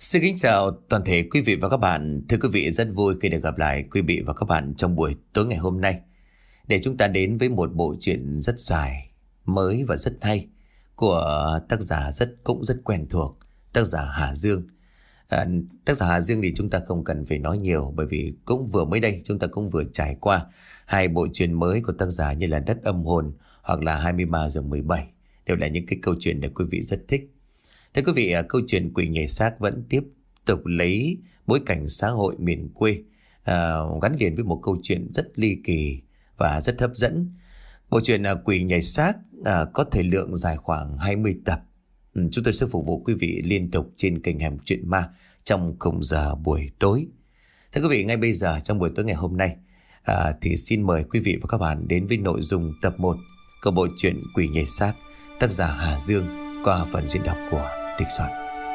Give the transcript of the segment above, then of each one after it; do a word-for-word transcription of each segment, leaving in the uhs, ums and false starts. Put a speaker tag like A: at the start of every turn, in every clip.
A: Xin kính chào toàn thể quý vị và các bạn. Thưa quý vị, rất vui khi được gặp lại quý vị và các bạn trong buổi tối ngày hôm nay, để chúng ta đến với một bộ truyện rất dài, mới và rất hay của tác giả rất cũng rất quen thuộc, tác giả Hà Dương. À, tác giả Hà Dương thì chúng ta không cần phải nói nhiều, bởi vì cũng vừa mới đây chúng ta cũng vừa trải qua hai bộ truyện mới của tác giả như là Đất Âm Hồn hoặc là hai mươi ba giờ mười bảy, đều là những cái câu chuyện để quý vị rất thích. Thưa quý vị, câu chuyện Quỷ nhảy xác vẫn tiếp tục lấy bối cảnh xã hội miền quê à, gắn liền với một câu chuyện rất ly kỳ và rất hấp dẫn. Bộ truyện à, Quỷ nhảy xác à, có thời lượng dài khoảng hai mươi tập. Ừ, chúng tôi sẽ phục vụ quý vị liên tục trên kênh Hẻm Chuyện Ma trong khung giờ buổi tối. Thưa quý vị, ngay bây giờ trong buổi tối ngày hôm nay à, thì xin mời quý vị và các bạn đến với nội dung tập một của bộ truyện Quỷ nhảy xác, tác giả Hà Dương, qua phần diễn đọc của Địch Soạn.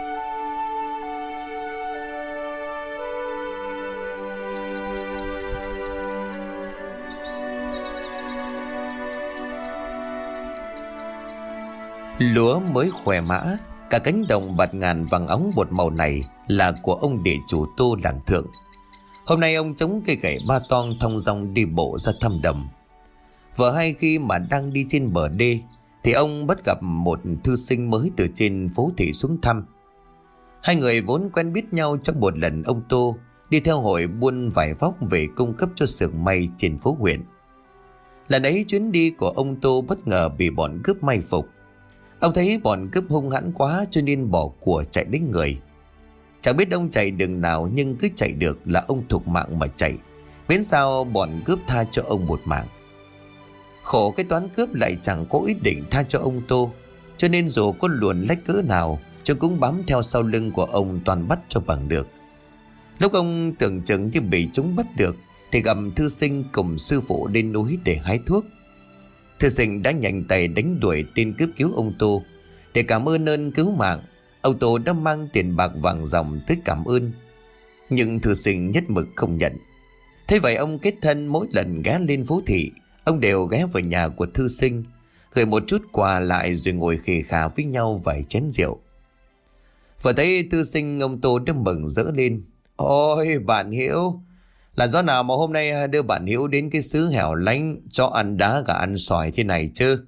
A: Lúa mới khỏe mã, cả cánh đồng bạt ngàn vàng óng bột màu này là của ông địa chủ Tô làng Thượng. Hôm nay ông chống cây gậy ba toang thong dong đi bộ ra thăm đồng. Vừa hay khi mà đang đi trên bờ đê thì ông bắt gặp một thư sinh mới từ trên phố thị xuống thăm. Hai người vốn quen biết nhau trong một lần ông Tô đi theo hội buôn vải vóc về cung cấp cho xưởng may trên phố huyện. Lần ấy chuyến đi của ông Tô bất ngờ bị bọn cướp may phục. Ông thấy bọn cướp hung hãn quá cho nên bỏ của chạy đến người. Chẳng biết ông chạy đường nào nhưng cứ chạy được là ông thục mạng mà chạy. Miễn sao bọn cướp tha cho ông một mạng. Khổ cái toán cướp lại chẳng có ý định tha cho ông Tô, cho nên dù có luồn lách cỡ nào chúng cũng bám theo sau lưng của ông toàn bắt cho bằng được. Lúc ông tưởng chừng như bị chúng bắt được thì gặp thư sinh cùng sư phụ lên núi để hái thuốc. Thư sinh đã nhanh tay đánh đuổi tên cướp cứu ông Tô. Để cảm ơn ơn cứu mạng, ông Tô đã mang tiền bạc vàng dòng tới cảm ơn. Nhưng thư sinh nhất mực không nhận. Thế vậy ông kết thân mỗi lần ghé lên phố thị, ông đều ghé vào nhà của thư sinh, gửi một chút quà lại rồi ngồi khề khà với nhau vài chén rượu. Vừa thấy thư sinh, ông Tô đã mừng rỡ lên. Ôi bạn Hiếu, là do nào mà hôm nay đưa bạn Hiếu đến cái xứ hẻo lánh cho ăn đá gà ăn sỏi thế này chứ?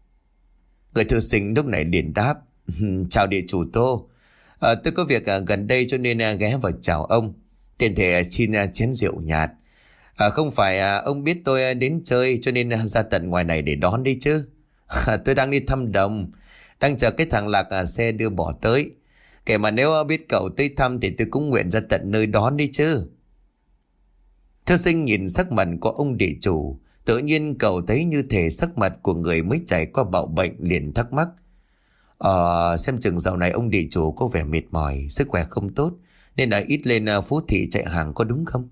A: Người thư sinh lúc này liền đáp. Chào địa chủ Tô, à, tôi có việc à, gần đây cho nên à, ghé vào chào ông. Tiện thể à, xin à, chén rượu nhạt. À, không phải à, ông biết tôi à, đến chơi cho nên à, ra tận ngoài này để đón đi chứ. À, tôi đang đi thăm đồng, đang chờ cái thằng Lạc à, xe đưa bỏ tới. Kể mà nếu à, biết cậu tới thăm thì tôi cũng nguyện ra tận nơi đón đi chứ. Thư sinh nhìn sắc mặt của ông địa chủ, tự nhiên cậu thấy như thể sắc mặt của người mới trải qua bạo bệnh, liền thắc mắc. Ờ, xem chừng dạo này ông địa chủ có vẻ mệt mỏi, sức khỏe không tốt, nên là ít lên à, phố thị chạy hàng có đúng không?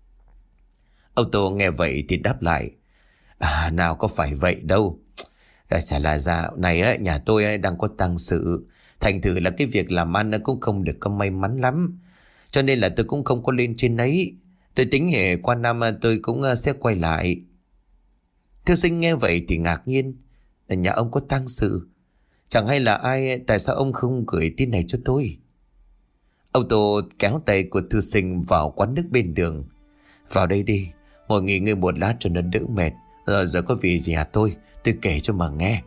A: Ông Tô nghe vậy thì đáp lại. À, nào có phải vậy đâu. À, chả là dạo này á, nhà tôi á, đang có tang sự. Thành thử là cái việc làm ăn nó cũng không được có may mắn lắm. Cho nên là tôi cũng không có lên trên ấy. Tôi tính hệ qua năm tôi cũng sẽ quay lại. Thư sinh nghe vậy thì ngạc nhiên. Ở nhà ông có tang sự? Chẳng hay là ai, tại sao ông không gửi tin này cho tôi? Ông Tô kéo tay của thư sinh vào quán nước bên đường. Vào đây đi, ngồi nghỉ ngơi một lát cho nó đỡ mệt. Rồi giờ có việc gì hả tôi, tôi kể cho mà nghe.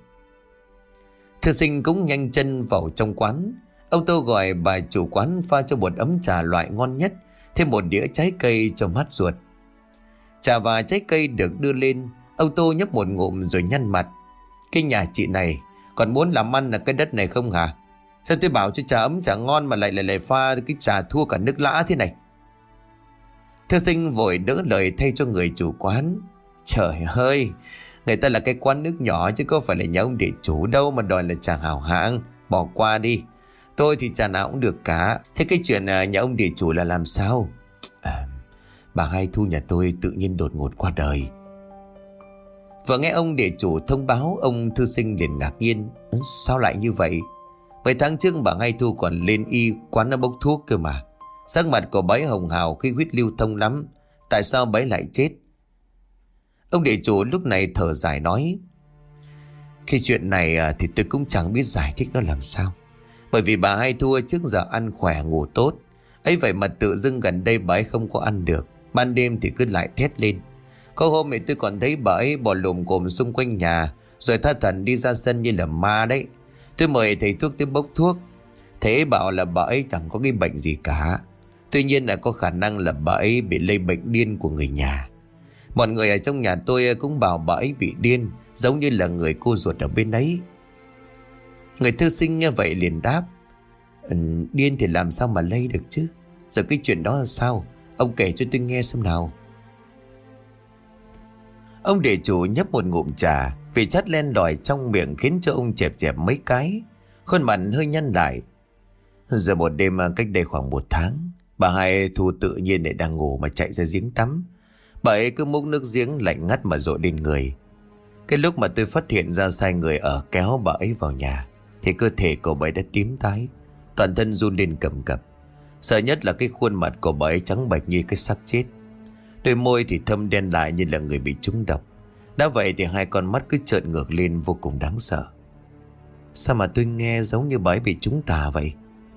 A: Thư sinh cũng nhanh chân vào trong quán. Ông Tô gọi bà chủ quán pha cho một ấm trà loại ngon nhất, thêm một đĩa trái cây cho mát ruột. Trà và trái cây được đưa lên, ông Tô nhấp một ngụm rồi nhăn mặt. Cái nhà chị này còn muốn làm ăn ở cái đất này không hả? Sao tôi bảo cho trà ấm trà ngon mà lại lại lại pha cái trà thua cả nước lã thế này? Thư sinh vội đỡ lời thay cho người chủ quán. Trời ơi, người ta là cái quán nước nhỏ chứ có phải là nhà ông địa chủ đâu mà đòi là trà hảo hạng. Bỏ qua đi, tôi thì trà nào cũng được cả. Thế cái chuyện nhà ông địa chủ là làm sao? À, bà Hai Thu nhà tôi tự nhiên đột ngột qua đời. Vừa nghe ông địa chủ thông báo, ông thư sinh liền ngạc nhiên. Sao lại như vậy? Mấy tháng trước bà Hai Thu còn lên y quán nó bốc thuốc cơ mà. Sắc mặt của bấy hồng hào khi huyết lưu thông lắm. Tại sao bấy lại chết? Ông địa chủ lúc này thở dài nói. Cái chuyện này thì tôi cũng chẳng biết giải thích nó làm sao. Bởi vì bà hai thua trước giờ ăn khỏe ngủ tốt. Ấy vậy mà tự dưng gần đây bà ấy không có ăn được. Ban đêm thì cứ lại thét lên. Có hôm thì tôi còn thấy bà ấy bò lồm cồm xung quanh nhà, rồi tha thần đi ra sân như là ma đấy. Tôi mời thầy thuốc tới bốc thuốc. Thế bảo là bà ấy chẳng có cái bệnh gì cả. Tuy nhiên là có khả năng là bà ấy bị lây bệnh điên của người nhà. Mọi người ở trong nhà tôi cũng bảo bà ấy bị điên, giống như là người cô ruột ở bên ấy. Người thư sinh nghe vậy liền đáp: ừ, điên thì làm sao mà lây được chứ? Giờ cái chuyện đó là sao? Ông kể cho tôi nghe xem nào. Ông địa chủ nhấp một ngụm trà, vị chát len lỏi trong miệng khiến cho ông chẹp chẹp mấy cái, khuôn mặt hơi nhăn lại. Giờ một đêm cách đây khoảng một tháng, bà hai Thu tự nhiên lại đang ngủ mà chạy ra giếng tắm. Bà ấy cứ múc nước giếng lạnh ngắt mà dội lên người. Cái lúc mà tôi phát hiện ra sai người ở kéo bà ấy vào nhà, thì cơ thể của bà ấy đã tím tái, toàn thân run lên cầm cập. Sợ nhất là cái khuôn mặt của bà ấy trắng bệch như cái xác chết. Đôi môi thì thâm đen lại như là người bị trúng độc. Đã vậy thì hai con mắt cứ trợn ngược lên vô cùng đáng sợ. Sao mà tôi nghe giống như bà ấy bị trúng tà vậy?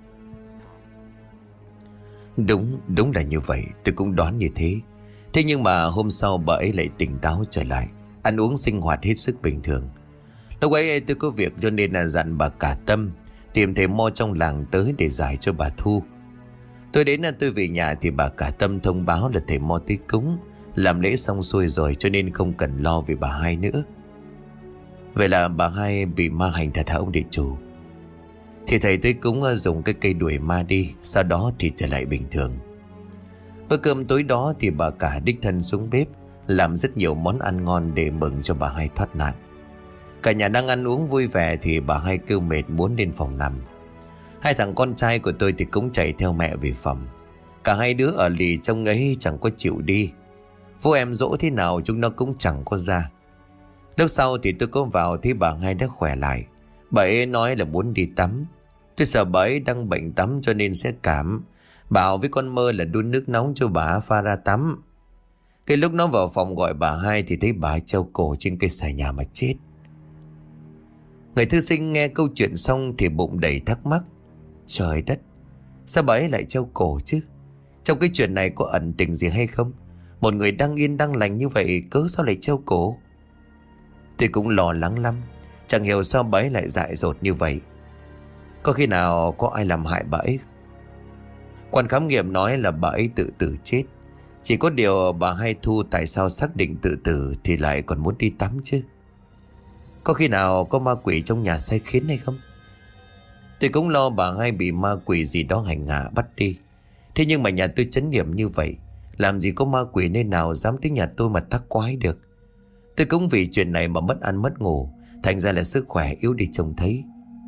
A: Đúng, đúng là như vậy, tôi cũng đoán như thế. Thế nhưng mà hôm sau bà ấy lại tỉnh táo trở lại, ăn uống sinh hoạt hết sức bình thường. Lúc ấy tôi có việc cho nên là dặn bà cả Tâm tìm thầy mo trong làng tới để giải cho bà Thu. Tôi đến là tôi về nhà thì bà cả Tâm thông báo là thầy mo tới cúng, làm lễ xong xuôi rồi cho nên không cần lo về bà hai nữa. Vậy là bà hai bị ma hành thật hả ông địa chủ? Thì thầy tới cúng dùng cái cây đuổi ma đi, sau đó thì trở lại bình thường. Bữa cơm tối đó thì bà cả đích thân xuống bếp làm rất nhiều món ăn ngon để mừng cho bà hai thoát nạn. Cả nhà đang ăn uống vui vẻ thì bà hai kêu mệt muốn lên phòng nằm. Hai thằng con trai của tôi thì cũng chạy theo mẹ về phòng. Cả hai đứa ở lì trong ấy chẳng có chịu đi. Vô em dỗ thế nào chúng nó cũng chẳng có ra. Lúc sau thì tôi có vào thì bà hai đã khỏe lại. Bà ấy nói là muốn đi tắm. Tôi sợ bà ấy đang bệnh tắm cho nên sẽ cảm. Bảo với con Mơ là đun nước nóng cho bà pha ra tắm. Cái lúc nó vào phòng gọi bà hai thì thấy bà treo cổ trên cây xà nhà mà chết. Người thư sinh nghe câu chuyện xong thì bụng đầy thắc mắc. Trời đất, sao bà ấy lại treo cổ chứ? Trong cái chuyện này có ẩn tình gì hay không? Một người đang yên đang lành như vậy cớ sao lại treo cổ? Tôi cũng lo lắng lắm. Chẳng hiểu sao bà ấy lại dại dột như vậy. Có khi nào có ai làm hại bà ấy? Quan khám nghiệm nói là bà ấy tự tử chết. Chỉ có điều bà hai Thu tại sao xác định tự tử thì lại còn muốn đi tắm chứ? Có khi nào có ma quỷ trong nhà sai khiến hay không? Tôi cũng lo bà hai bị ma quỷ gì đó hành hạ bắt đi. Thế nhưng mà nhà tôi chấn niệm như vậy, làm gì có ma quỷ nơi nào dám tới nhà tôi mà tác quái được. Tôi cũng vì chuyện này mà mất ăn mất ngủ, thành ra là sức khỏe yếu đi trông thấy.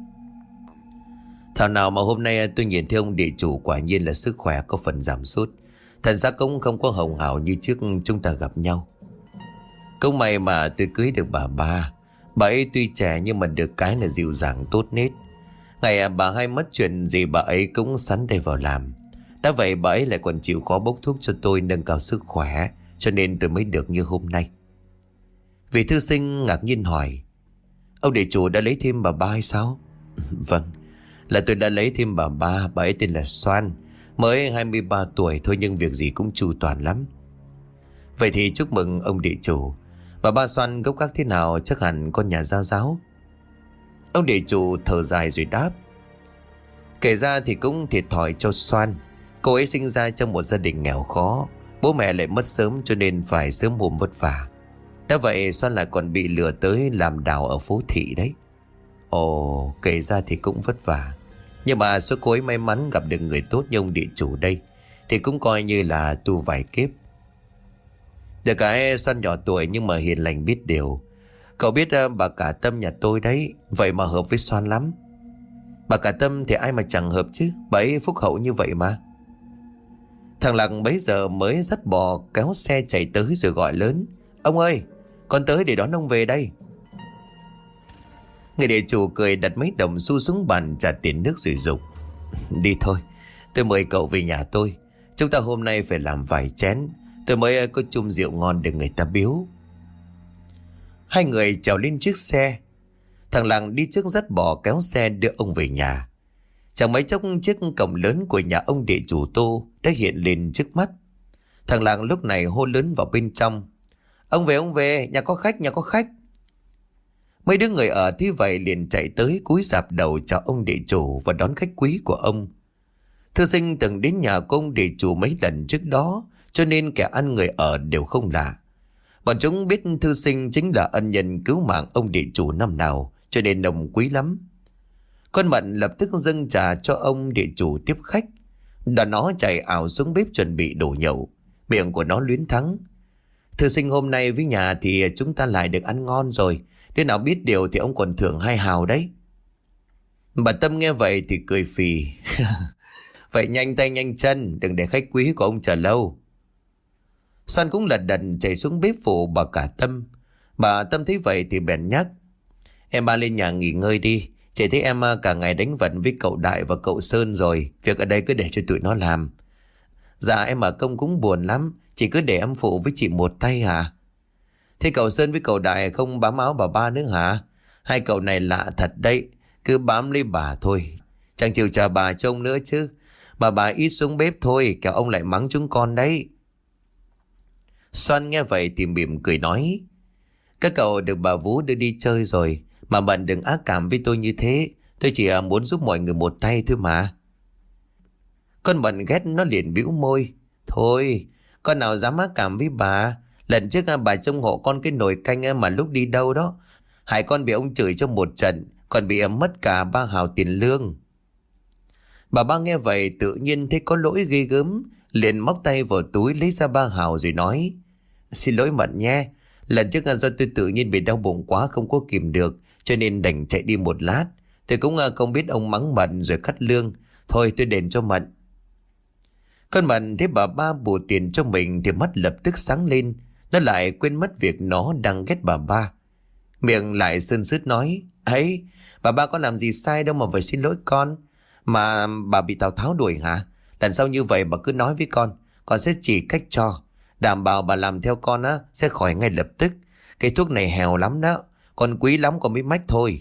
A: Thảo nào mà hôm nay tôi nhìn thấy ông địa chủ quả nhiên là sức khỏe có phần giảm sút. Thần xác cũng không có hồng hào như trước chúng ta gặp nhau. Cũng may mà tôi cưới được bà ba. Bà ấy tuy trẻ nhưng mà được cái là dịu dàng tốt nết. Ngày bà hai mất chuyện gì bà ấy cũng sắn tay vào làm. Đã vậy bà ấy lại còn chịu khó bốc thuốc cho tôi nâng cao sức khỏe, cho nên tôi mới được như hôm nay. Vị thư sinh ngạc nhiên hỏi: ông địa chủ đã lấy thêm bà ba hay sao? Vâng, là tôi đã lấy thêm bà ba. Bà ấy tên là Soan, mới hai mươi ba tuổi thôi nhưng việc gì cũng chu toàn lắm. Vậy thì chúc mừng ông địa chủ. Bà ba Soan gốc gác thế nào, chắc hẳn con nhà gia giáo. Ông địa chủ thở dài rồi đáp: kể ra thì cũng thiệt thòi cho Soan. Cô ấy sinh ra trong một gia đình nghèo khó, bố mẹ lại mất sớm cho nên phải sớm hôm vất vả. Đã vậy Soan lại còn bị lừa tới làm đào ở phố thị đấy. Ồ, kể ra thì cũng vất vả. Nhưng mà số cô ấy may mắn gặp được người tốt như ông địa chủ đây thì cũng coi như là tu vài kiếp. Được cái Soan nhỏ tuổi nhưng mà hiền lành biết điều. Cậu biết bà cả Tâm nhà tôi đấy, vậy mà hợp với Soan lắm. Bà cả Tâm thì ai mà chẳng hợp chứ, bà ấy phúc hậu như vậy mà. Thằng Lạc bấy giờ mới dắt bò kéo xe chạy tới rồi gọi lớn: ông ơi, con tới để đón ông về đây. Người địa chủ cười đặt mấy đồng xu xuống bàn trả tiền nước rồi dục: đi thôi, tôi mời cậu về nhà tôi. Chúng ta hôm nay phải làm vài chén, tôi mới có chung rượu ngon để người ta biếu. Hai người trèo lên chiếc xe. Thằng Làng đi trước dắt bò kéo xe đưa ông về nhà. Chẳng mấy chốc chiếc cổng lớn của nhà ông địa chủ Tô đã hiện lên trước mắt. Thằng Lạng lúc này hô lớn vào bên trong: Ông về, ông về, nhà có khách, nhà có khách. Mấy đứa người ở thế vậy liền chạy tới cúi rạp đầu chào ông địa chủ và đón khách quý của ông. Thư sinh từng đến nhà của ông địa chủ mấy lần trước đó, cho nên kẻ ăn người ở đều không lạ. Bọn chúng biết thư sinh chính là ân nhân cứu mạng ông địa chủ năm nào, cho nên nồng quý lắm. Con Mận lập tức dâng trà cho ông địa chủ tiếp khách. Đoạn nó chạy ảo xuống bếp chuẩn bị đổ nhậu. Miệng của nó luyến thắng: Thư sinh hôm nay với nhà thì chúng ta lại được ăn ngon rồi. Thế nào biết điều thì ông còn thưởng hai hào đấy. Bà Tâm nghe vậy thì cười phì: Vậy nhanh tay nhanh chân, đừng để khách quý của ông chờ lâu. Xoan cũng lật đật chạy xuống bếp phụ bà cả Tâm. Bà Tâm thấy vậy thì bèn nhắc: Em ba lên nhà nghỉ ngơi đi. Chị thấy em cả ngày đánh vận với cậu Đại và cậu Sơn rồi. Việc ở đây cứ để cho tụi nó làm. Dạ em ở công cũng buồn lắm. Chị cứ để em phụ với chị một tay hả? Thế cậu Sơn với cậu Đại không bám áo bà ba nữa hả? Hai cậu này lạ thật đấy. Cứ bám lấy bà thôi. Chẳng chịu chờ bà trông nữa chứ. Bà bà ít xuống bếp thôi, kẻo ông lại mắng chúng con đấy. Xoan nghe vậy thì mỉm cười nói: Các cậu được bà Vú đưa đi chơi rồi, mà Mận đừng ác cảm với tôi như thế. Tôi chỉ muốn giúp mọi người một tay thôi mà. Con Mận ghét nó liền bĩu môi: Thôi, con nào dám ác cảm với bà. Lần trước bà trông hộ con cái nồi canh mà lúc đi đâu đó, hại con bị ông chửi cho một trận, còn bị mất cả ba hào tiền lương. Bà ba nghe vậy tự nhiên thấy có lỗi ghê gớm, liền móc tay vào túi lấy ra ba hào rồi nói: Xin lỗi Mận nhé. Lần trước do tôi tự nhiên bị đau bụng quá không có kìm được, cho nên đành chạy đi một lát. Tôi cũng không biết ông mắng Mận rồi cắt lương. Thôi tôi đền cho Mận. Con Mận thấy bà ba bù tiền cho mình thì mắt lập tức sáng lên. Nó lại quên mất việc nó đang ghét bà ba. Miệng lại sơn sứt nói: Ấy, bà ba có làm gì sai đâu mà phải xin lỗi con. Mà bà bị Tào Tháo đuổi hả? Lần sau như vậy bà cứ nói với con, con sẽ chỉ cách cho. Đảm bảo bà làm theo con á sẽ khỏi ngay lập tức. Cái thuốc này hèo lắm đó, con quý lắm con mới mách thôi.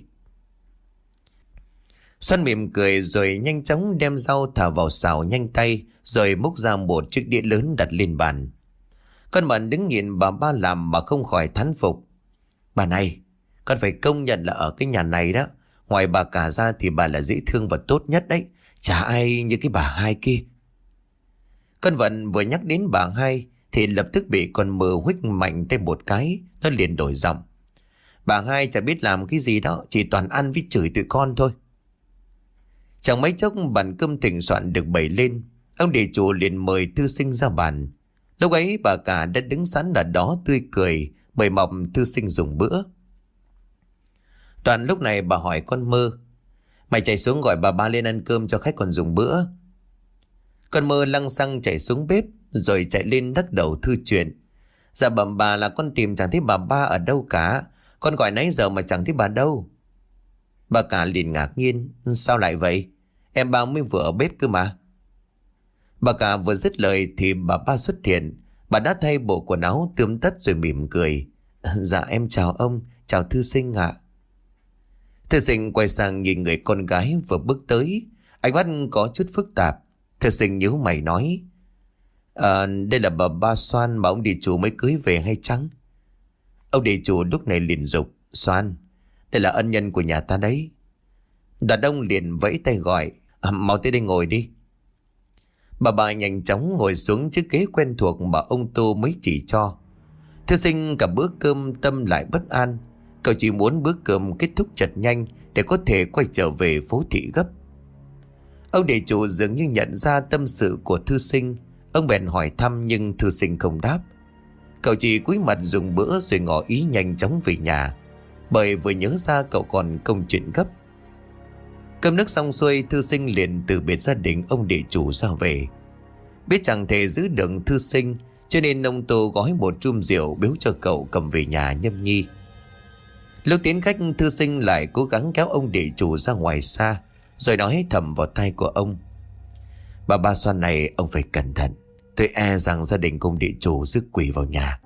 A: Xuân mỉm cười rồi nhanh chóng đem rau thả vào xào nhanh tay, rồi múc ra một chiếc đĩa lớn đặt lên bàn. Con Mận đứng nhìn bà ba làm mà không khỏi thán phục. Bà này, con phải công nhận là ở cái nhà này đó, ngoài bà cả ra thì bà là dễ thương và tốt nhất đấy. Chả ai như cái bà hai kia. Con Vận vừa nhắc đến bà hai thì lập tức bị con Mơ huých mạnh tay một cái. Nó liền đổi giọng: Bà hai chả biết làm cái gì đó, chỉ toàn ăn với chửi tụi con thôi. Chẳng mấy chốc bàn cơm thịnh soạn được bày lên. Ông địa chủ liền mời thư sinh ra bàn. Lúc ấy bà cả đã đứng sẵn ở đó tươi cười mời mọc thư sinh dùng bữa. Toàn lúc này bà hỏi con Mơ: Mày chạy xuống gọi bà ba lên ăn cơm cho khách còn dùng bữa. Con Mơ lăng xăng chạy xuống bếp rồi chạy lên đắc đầu thư chuyện: Dạ bẩm bà là con tìm chẳng thấy bà ba ở đâu cả. Con gọi nãy giờ mà chẳng thấy bà đâu. Bà cả liền ngạc nhiên: Sao lại vậy? Em ba mới vừa ở bếp cơ mà. Bà cả vừa dứt lời thì bà ba xuất hiện. Bà đã thay bộ quần áo tươm tất rồi mỉm cười: Dạ em chào ông, chào thư sinh ạ. Thư sinh quay sang nhìn người con gái vừa bước tới, ánh mắt có chút phức tạp. Thư sinh nhíu mày nói: À, đây là bà ba Xoan mà ông địa chủ mới cưới về hay chăng? Ông địa chủ lúc này liền dục: Xoan, đây là ân nhân của nhà ta đấy. Đàn ông liền vẫy tay gọi: à, mau tới đây ngồi đi. Bà bà nhanh chóng ngồi xuống chiếc ghế quen thuộc mà ông Tô mới chỉ cho. Thư sinh cả bữa cơm tâm lại bất an. Cậu chỉ muốn bữa cơm kết thúc chật nhanh để có thể quay trở về phố thị gấp. Ông địa chủ dường như nhận ra tâm sự của thư sinh. Ông bèn hỏi thăm nhưng thư sinh không đáp. Cậu chỉ cúi mặt dùng bữa rồi ngỏ ý nhanh chóng về nhà, bởi vừa nhớ ra cậu còn công chuyện gấp. Cơm nước xong xuôi, thư sinh liền từ biệt gia đình ông địa chủ ra về. Biết chẳng thể giữ được thư sinh, cho nên ông Tô gói một chum rượu biếu cho cậu cầm về nhà nhâm nhi. Lúc tiến khách, thư sinh lại cố gắng kéo ông địa chủ ra ngoài xa, rồi nói thầm vào tai của ông: Bà ba Xoan này ông phải cẩn thận. Tôi e rằng gia đình công địa chủ rước quỷ vào nhà.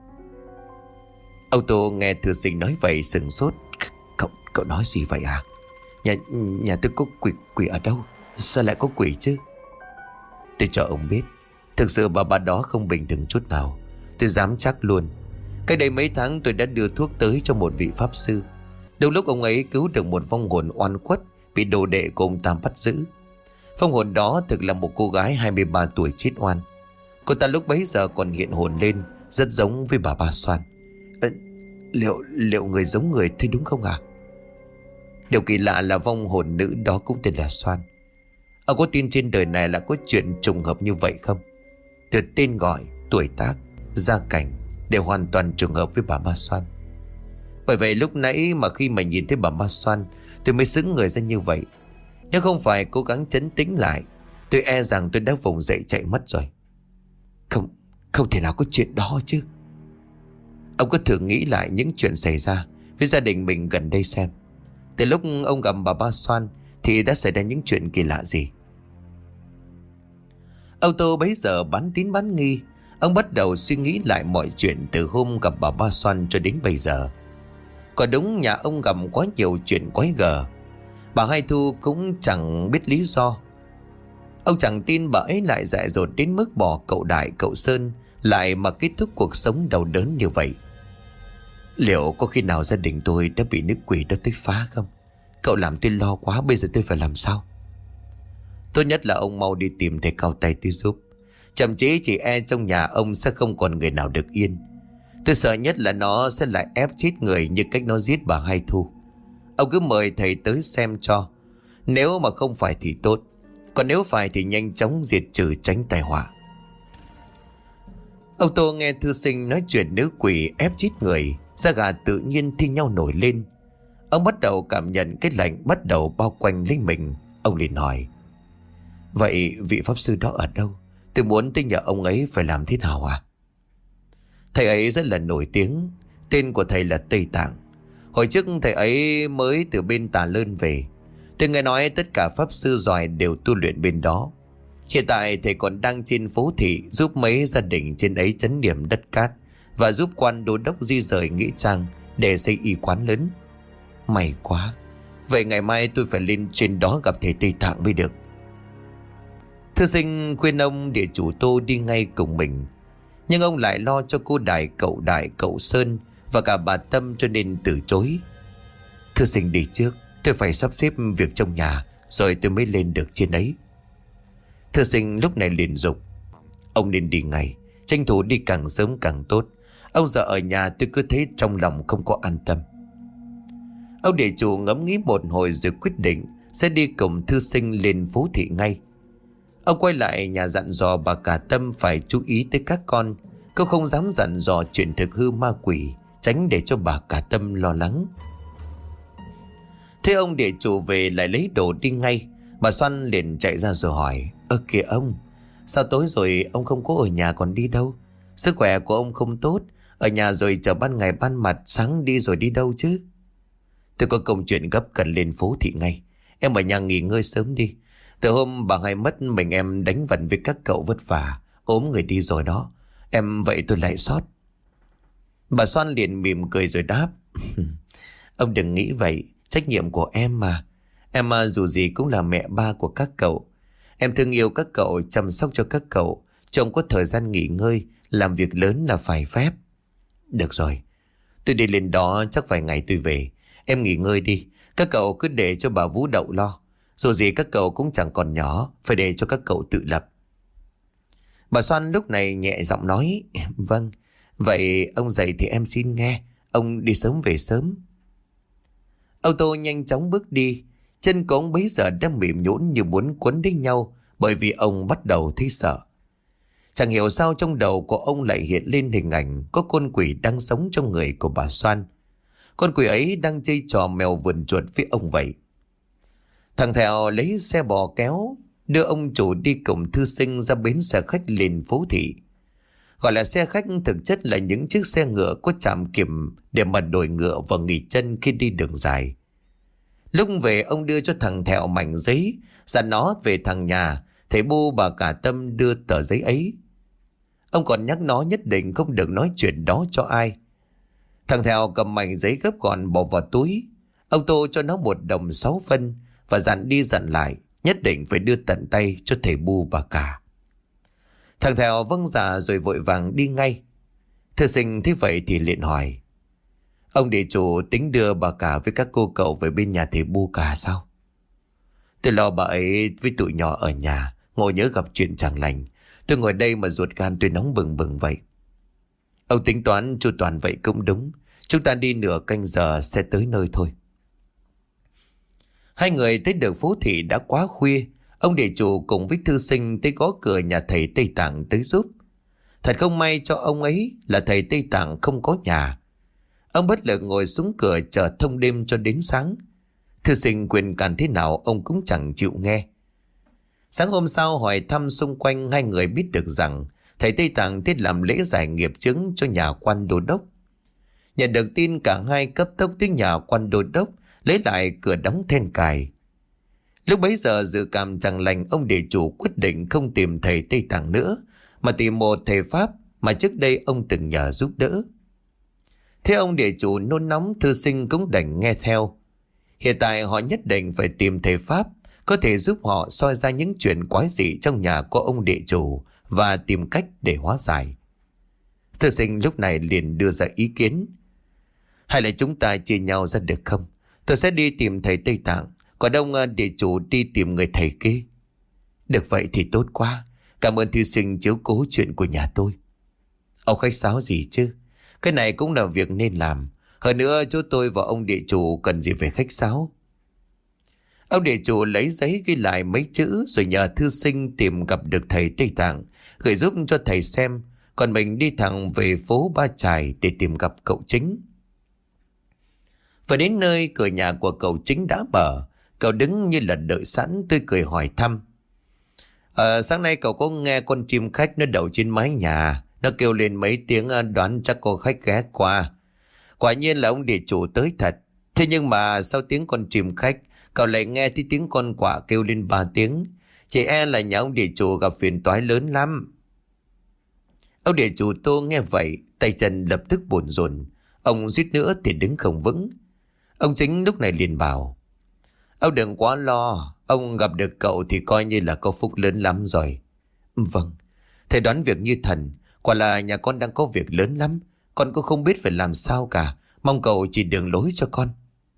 A: Ông Tô nghe thư sinh nói vậy sừng sốt. Cậu, cậu nói gì vậy à? Nhà, nhà tôi có quỷ, quỷ ở đâu? Sao lại có quỷ chứ? Tôi cho ông biết, thực sự bà bà đó không bình thường chút nào. Tôi dám chắc luôn. Cách đây mấy tháng tôi đã đưa thuốc tới cho một vị pháp sư. Đầu lúc ông ấy cứu được một vong hồn oan khuất bị đồ đệ của ông ta bắt giữ. Vong hồn đó thực là một cô gái hai mươi ba tuổi chết oan. Cô ta lúc bấy giờ còn hiện hồn lên, rất giống với bà Ba Xoan. ờ, Liệu liệu người giống người thấy đúng không à? Điều kỳ lạ là vong hồn nữ đó cũng tên là Xoan. Ông có tin trên đời này là có chuyện trùng hợp như vậy không? Từ tên gọi, tuổi tác, gia cảnh đều hoàn toàn trùng hợp với bà Ma Xoan. Bởi vậy lúc nãy mà khi mà nhìn thấy bà Ma Xoan, tôi mới sững người ra như vậy. Nếu không phải cố gắng trấn tĩnh lại, tôi e rằng tôi đã vùng dậy chạy mất rồi. Không, không thể nào có chuyện đó chứ. Ông có thử nghĩ lại những chuyện xảy ra với gia đình mình gần đây xem. Từ lúc ông gặp bà Ba Xoan thì đã xảy ra những chuyện kỳ lạ gì? Ông Tô bấy giờ bán tín bán nghi. Ông bắt đầu suy nghĩ lại mọi chuyện từ hôm gặp bà Ba Xoan cho đến bây giờ. Có đúng nhà ông gặp quá nhiều chuyện quái gở. Bà Hai Thu cũng chẳng biết lý do. Ông chẳng tin bà ấy lại dại dột đến mức bỏ cậu Đại cậu Sơn lại mà kết thúc cuộc sống đau đớn như vậy. Liệu có khi nào gia đình tôi đã bị nữ quỷ đó tới phá không? Cậu làm tôi lo quá, bây giờ tôi phải làm sao? Tốt nhất là ông mau đi tìm thầy cao tay tôi giúp. Chậm chế chỉ e trong nhà ông sẽ không còn người nào được yên. Tôi sợ nhất là nó sẽ lại ép chết người như cách nó giết bà Hai Thu. Ông cứ mời thầy tới xem cho. Nếu mà không phải thì tốt, còn nếu phải thì nhanh chóng diệt trừ tránh tai họa. Ông Tô nghe thư sinh nói chuyện nữ quỷ ép chết người, da gà tự nhiên thi nhau nổi lên. Ông bắt đầu cảm nhận cái lạnh bắt đầu bao quanh lấy mình. Ông liền hỏi: vậy vị pháp sư đó ở đâu? Tôi muốn tới nhờ ông ấy phải làm thế nào à? Thầy ấy rất là nổi tiếng. Tên của thầy là Tây Tạng. Hồi trước thầy ấy mới từ bên Tà Lơn về. Tôi nghe nói tất cả pháp sư giỏi đều tu luyện bên đó. Hiện tại thầy còn đang trên phố thị giúp mấy gia đình trên ấy trấn điểm đất cát và giúp quan đô đốc di rời nghĩa trang để xây y quán lớn. May quá. Vậy ngày mai tôi phải lên trên đó gặp thầy Tây Tạng mới được. Thư sinh khuyên ông địa chủ Tô đi ngay cùng mình, nhưng ông lại lo cho cô Đại cậu Đại cậu Sơn và cả bà Tâm cho nên từ chối. Thư sinh đi trước, tôi phải sắp xếp việc trong nhà rồi tôi mới lên được trên ấy. Thư sinh lúc này liền dục: ông nên đi ngay, tranh thủ đi càng sớm càng tốt. Ông giờ ở nhà tôi cứ thấy trong lòng không có an tâm. Ông địa chủ ngẫm nghĩ một hồi rồi quyết định sẽ đi cùng thư sinh lên phố thị ngay. Ông quay lại nhà dặn dò bà cả Tâm phải chú ý tới các con. Cô không dám dặn dò chuyện thực hư ma quỷ, tránh để cho bà cả Tâm lo lắng. Thế ông địa chủ về lại lấy đồ đi ngay. Bà Xoan liền chạy ra rồi hỏi: ơ kìa ông, sao tối rồi ông không có ở nhà còn đi đâu? Sức khỏe của ông không tốt, ở nhà rồi chờ ban ngày ban mặt, sáng đi rồi đi đâu chứ? Tôi có công chuyện gấp cần lên phố thị ngay. Em ở nhà nghỉ ngơi sớm đi. Từ hôm bà Hai mất mình em đánh vần với các cậu vất vả, ốm người đi rồi đó. Em vậy tôi lại sót. Bà Xoan liền mỉm cười rồi đáp: ông đừng nghĩ vậy, trách nhiệm của em mà. Em à, dù gì cũng là mẹ ba của các cậu. Em thương yêu các cậu, chăm sóc cho các cậu. Chồng có thời gian nghỉ ngơi, làm việc lớn là phải phép. Được rồi, tôi đi lên đó chắc vài ngày tôi về. Em nghỉ ngơi đi, các cậu cứ để cho bà Vũ Đậu lo. Dù gì các cậu cũng chẳng còn nhỏ, phải để cho các cậu tự lập. Bà Xoan lúc này nhẹ giọng nói: vâng, vậy ông dậy thì em xin nghe. Ông đi sớm về sớm. Ô tô nhanh chóng bước đi. Chân của ông bấy giờ đang mềm nhũn như muốn quấn đến nhau, bởi vì ông bắt đầu thấy sợ. Chẳng hiểu sao trong đầu của ông lại hiện lên hình ảnh có con quỷ đang sống trong người của bà Xoan. Con quỷ ấy đang chơi trò mèo vườn chuột với ông vậy. Thằng Thèo lấy xe bò kéo đưa ông chủ đi cùng thư sinh ra bến xe khách lên phố thị. Gọi là xe khách thực chất là những chiếc xe ngựa có trạm kiểm để mà đổi ngựa và nghỉ chân khi đi đường dài. Lúc về ông đưa cho thằng Thèo mảnh giấy, dặn nó về thằng nhà thầy Bu bà cả Tâm đưa tờ giấy ấy. Ông còn nhắc nó nhất định không được nói chuyện đó cho ai. Thằng Thèo cầm mảnh giấy gấp gọn bỏ vào túi. Ông Tô cho nó một đồng sáu phân và dặn đi dặn lại nhất định phải đưa tận tay cho thầy Bu bà cả. Thằng Thèo vâng dạ rồi vội vàng đi ngay. Thư sinh thế vậy thì liền hỏi: Ông địa chủ tính đưa bà cả với các cô cậu về bên nhà thầy Bu cả sao? Tôi lo bà ấy với tụi nhỏ ở nhà, ngồi nhớ gặp chuyện chẳng lành. Tôi ngồi đây mà ruột gan tôi nóng bừng bừng vậy. Ông tính toán chu toàn vậy cũng đúng. Chúng ta đi nửa canh giờ sẽ tới nơi thôi. Hai người tới được phố thị đã quá khuya. Ông địa chủ cùng với thư sinh tới gõ cửa nhà thầy Tây Tạng tới giúp. Thật không may cho ông ấy là thầy Tây Tạng không có nhà. Ông bất lực ngồi xuống cửa chờ thông đêm cho đến sáng. Thư sinh quyền cản thế nào ông cũng chẳng chịu nghe. Sáng hôm sau hỏi thăm xung quanh, hai người biết được rằng thầy Tây Tạng thiết làm lễ giải nghiệp chướng cho nhà quan đô đốc. Nhận được tin, cả hai cấp tốc tới nhà quan đô đốc, lấy lại cửa đóng then cài. Lúc bấy giờ dự cảm chẳng lành, ông địa chủ quyết định không tìm thầy Tây Tạng nữa, mà tìm một thầy Pháp mà trước đây ông từng nhờ giúp đỡ. Thế ông địa chủ nôn nóng, thư sinh cũng đành nghe theo. Hiện tại họ nhất định phải tìm thầy Pháp có thể giúp họ soi ra những chuyện quái dị trong nhà của ông địa chủ và tìm cách để hóa giải. Thư sinh lúc này liền đưa ra ý kiến: Hay là chúng ta chia nhau ra được không? Tôi sẽ đi tìm thầy Tây Tạng, còn ông địa chủ đi tìm người thầy kia. Được vậy thì tốt quá. Cảm ơn thư sinh chiếu cố chuyện của nhà tôi. Ông khách sáo gì chứ? Cái này cũng là việc nên làm. Hơn nữa chỗ tôi và ông địa chủ cần gì về khách sáo. Ông địa chủ lấy giấy ghi lại mấy chữ rồi nhờ thư sinh tìm gặp được thầy Tây Tạng, gửi giúp cho thầy xem. Còn mình đi thẳng về phố Ba Trài để tìm gặp cậu Chính. Và đến nơi, cửa nhà của cậu Chính đã mở. Cậu đứng như là đợi sẵn, tươi cười hỏi thăm: Ờ, sáng nay cậu có nghe con chim khách nó đậu trên mái nhà. Nó kêu lên mấy tiếng, đoán chắc có khách ghé qua. Quả nhiên là ông địa chủ tới thật. Thế nhưng mà sau tiếng con chim khách, cậu lại nghe thấy tiếng con quạ kêu lên ba tiếng. Chỉ e là nhà ông địa chủ gặp phiền toái lớn lắm. Ông địa chủ Tô nghe vậy, tay chân lập tức bồn rồn. Ông suýt nữa thì đứng không vững. Ông Chính lúc này liền bảo: Ông đừng quá lo. Ông gặp được cậu thì coi như là có phúc lớn lắm rồi. Vâng, thầy đoán việc như thần. Quả là nhà con đang có việc lớn lắm. Con cũng không biết phải làm sao cả. Mong cậu chỉ đường lối cho con.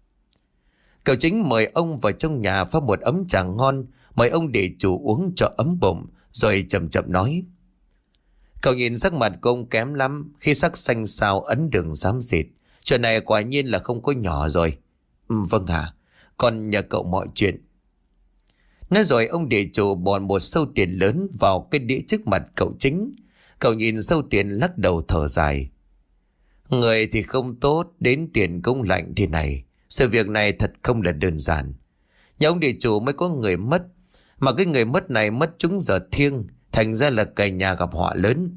A: Cậu Chính mời ông vào trong nhà pha một ấm trà ngon, mời ông địa chủ uống cho ấm bụng, rồi chậm chậm nói: Cậu nhìn sắc mặt của ông kém lắm, khi sắc xanh xao ấn đường xám xịt. Chuyện này quả nhiên là không có nhỏ rồi. Vâng ạ, à, con nhờ cậu mọi chuyện. Nói rồi ông địa chủ bỏ một sâu tiền lớn vào cái đĩa trước mặt cậu Chính. Cậu nhìn sâu tiền lắc đầu thở dài. Người thì không tốt, đến tiền cũng lạnh thế này. Sự việc này thật không là đơn giản. Nhà ông địa chủ mới có người mất, mà cái người mất này mất trúng giờ thiêng, thành ra là cả nhà gặp họa lớn.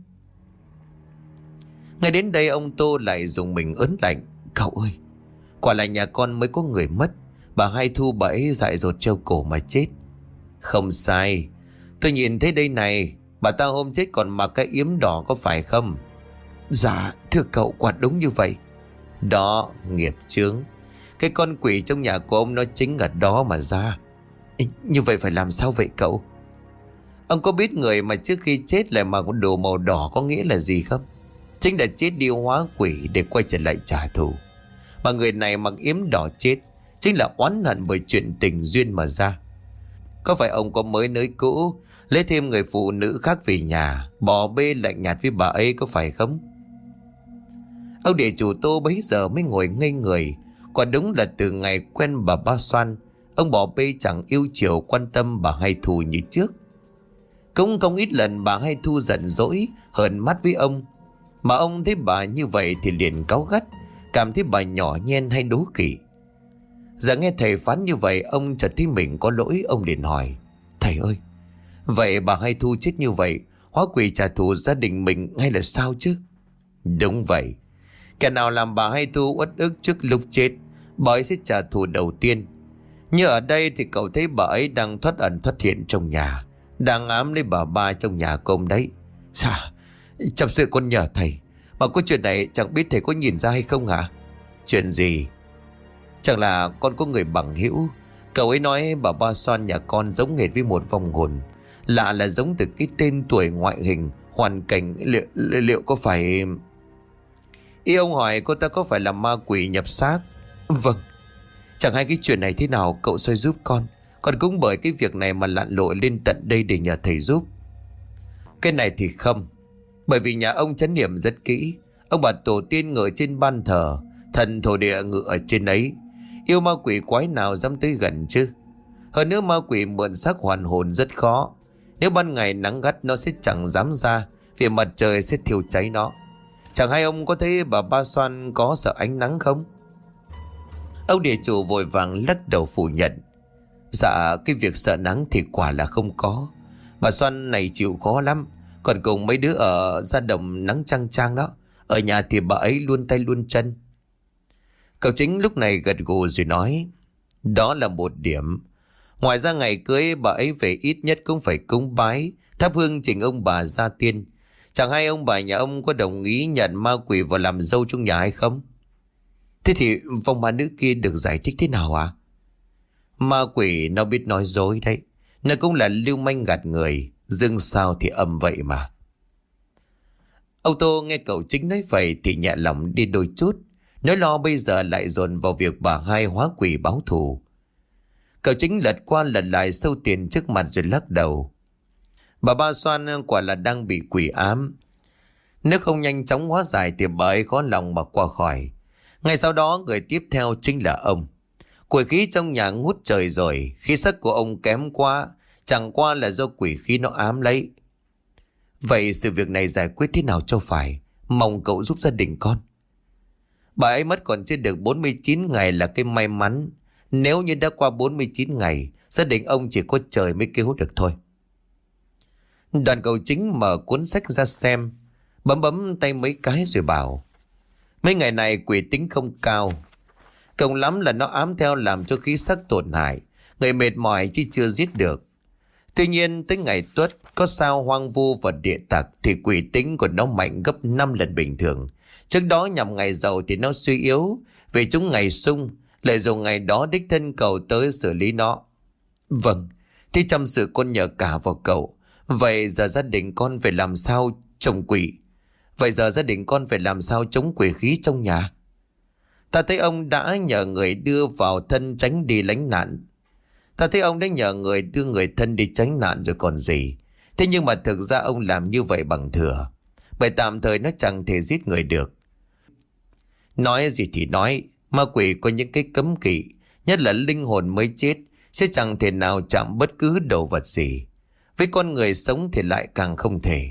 A: Ngay đến đây ông Tô lại dùng mình ớn lạnh. Cậu ơi, quả là nhà con mới có người mất. Bà Hai Thu bà ấy dại dột treo cổ mà chết. Không sai. Tôi nhìn thấy đây này. Bà ta hôm chết còn mặc cái yếm đỏ có phải không? Dạ thưa cậu, quả đúng như vậy. Đó, nghiệp chướng. Cái con quỷ trong nhà của ông nó chính ở đó mà ra. Ê, như vậy phải làm sao vậy cậu? Ông có biết người mà trước khi chết lại mặc đồ màu đỏ có nghĩa là gì không? Chính là chết đi hóa quỷ để quay trở lại trả thù. Mà người này mặc yếm đỏ chết chính là oán hận bởi chuyện tình duyên mà ra. Có phải ông có mới nới cũ, lấy thêm người phụ nữ khác về nhà, bỏ bê lạnh nhạt với bà ấy có phải không? Ông địa chủ Tô bấy giờ mới ngồi ngây người. Quả đúng là từ ngày quen bà Ba Xoan, ông bỏ bê chẳng yêu chiều quan tâm bà Hai Thu như trước. Cũng không ít lần bà Hai Thu giận dỗi, hờn mắt với ông. Mà ông thấy bà như vậy thì liền cáu gắt, cảm thấy bà nhỏ nhen hay đố kỵ. Giờ nghe thầy phán như vậy, ông chợt thấy mình có lỗi. Ông liền hỏi: Thầy ơi, vậy bà Hai Thu chết như vậy, hóa quỷ trả thù gia đình mình hay là sao chứ? Đúng vậy. Kẻ nào làm bà Hai Thu uất ức trước lúc chết, bà ấy sẽ trả thù đầu tiên. Như ở đây thì cậu thấy bà ấy đang thoát ẩn thoát hiện trong nhà, đang ám lấy bà Ba trong nhà công đấy. Sao? Chăm sự con nhờ thầy, mà có chuyện này chẳng biết thầy có nhìn ra hay không hả? Chuyện gì? Chẳng là con có người bằng hữu, Cậu ấy nói bà Ba Xoan nhà con giống hệt với một vong hồn. Lạ là giống từ cái tên, tuổi, ngoại hình, hoàn cảnh. Liệu, liệu có phải... Ý ông hỏi cô ta có phải là ma quỷ nhập xác? Vâng. Chẳng hay cái chuyện này thế nào, cậu xoay giúp con. Con cũng bởi cái việc này mà lặn lội lên tận đây để nhờ thầy giúp. Cái này thì không. Bởi vì nhà ông trấn niệm rất kỹ. Ông bà tổ tiên ngự trên ban thờ, thần thổ địa ngự ở trên ấy. Yêu ma quỷ quái nào dám tới gần chứ. Hơn nữa ma quỷ mượn xác hoàn hồn rất khó. Nếu ban ngày nắng gắt nó sẽ chẳng dám ra, vì mặt trời sẽ thiêu cháy nó. Chẳng hay ông có thấy bà Ba Xoan có sợ ánh nắng không? Ông địa chủ vội vàng lắc đầu phủ nhận. Dạ, cái việc sợ nắng thì quả là không có. Bà Xoan này chịu khó lắm. Còn cùng mấy đứa ở ra đồng nắng chang chang đó. Ở nhà thì bà ấy luôn tay luôn chân. Cậu Chính lúc này gật gù rồi nói. Đó là một điểm. Ngoài ra ngày cưới bà ấy về ít nhất cũng phải cúng bái, thắp hương trình ông bà gia tiên. Chẳng hay ông bà nhà ông có đồng ý nhận ma quỷ vào làm dâu trong nhà hay không? Thế thì vong ma nữ kia được giải thích thế nào à? Ma quỷ nó biết nói dối đấy. Nó cũng là lưu manh gạt người. Dưng sao thì âm vậy mà. Âu Tô nghe cậu Chính nói vậy thì nhẹ lòng đi đôi chút. Nỗi lo bây giờ lại dồn vào việc bà hai hóa quỷ báo thù. Cậu Chính lật qua lật lại sâu tiền trước mặt rồi lắc đầu. Bà Ba Xoan quả là đang bị quỷ ám. Nếu không nhanh chóng hóa giải thì bà ấy khó lòng mà qua khỏi. Ngay sau đó người tiếp theo chính là ông. Quỷ khí trong nhà ngút trời rồi. Khí sắc của ông kém quá. Chẳng qua là do quỷ khí nó ám lấy. Vậy sự việc này giải quyết thế nào cho phải? Mong cậu giúp gia đình con. Bà ấy mất còn chưa được bốn mươi chín ngày là cái may mắn. Nếu như đã qua bốn mươi chín ngày, gia đình ông chỉ có trời mới cứu được thôi. Đoàn cậu Chính mở cuốn sách ra xem, bấm bấm tay mấy cái rồi bảo. Mấy ngày này quỷ tính không cao. Cộng lắm là nó ám theo làm cho khí sắc tổn hại. Người mệt mỏi chứ chưa giết được. Tuy nhiên tới ngày Tuất có sao hoang vu và địa tặc thì quỷ tính của nó mạnh gấp năm lần bình thường. Trước đó nhằm ngày giàu thì nó suy yếu, vì chúng ngày sung, lại dùng ngày đó đích thân cậu tới xử lý nó. Vâng, thì chăm sự con nhờ cả vào cậu. Vậy giờ gia đình con phải làm sao chống quỷ? Vậy giờ gia đình con phải làm sao chống quỷ khí trong nhà? Ta thấy ông đã nhờ người đưa vào thân tránh đi lánh nạn. Ta thấy ông đã nhờ người đưa người thân đi tránh nạn rồi còn gì. Thế nhưng mà thực ra ông làm như vậy bằng thừa. Bởi tạm thời nó chẳng thể giết người được. Nói gì thì nói, ma quỷ có những cái cấm kỵ, nhất là linh hồn mới chết sẽ chẳng thể nào chạm bất cứ đồ vật gì. Với con người sống thì lại càng không thể.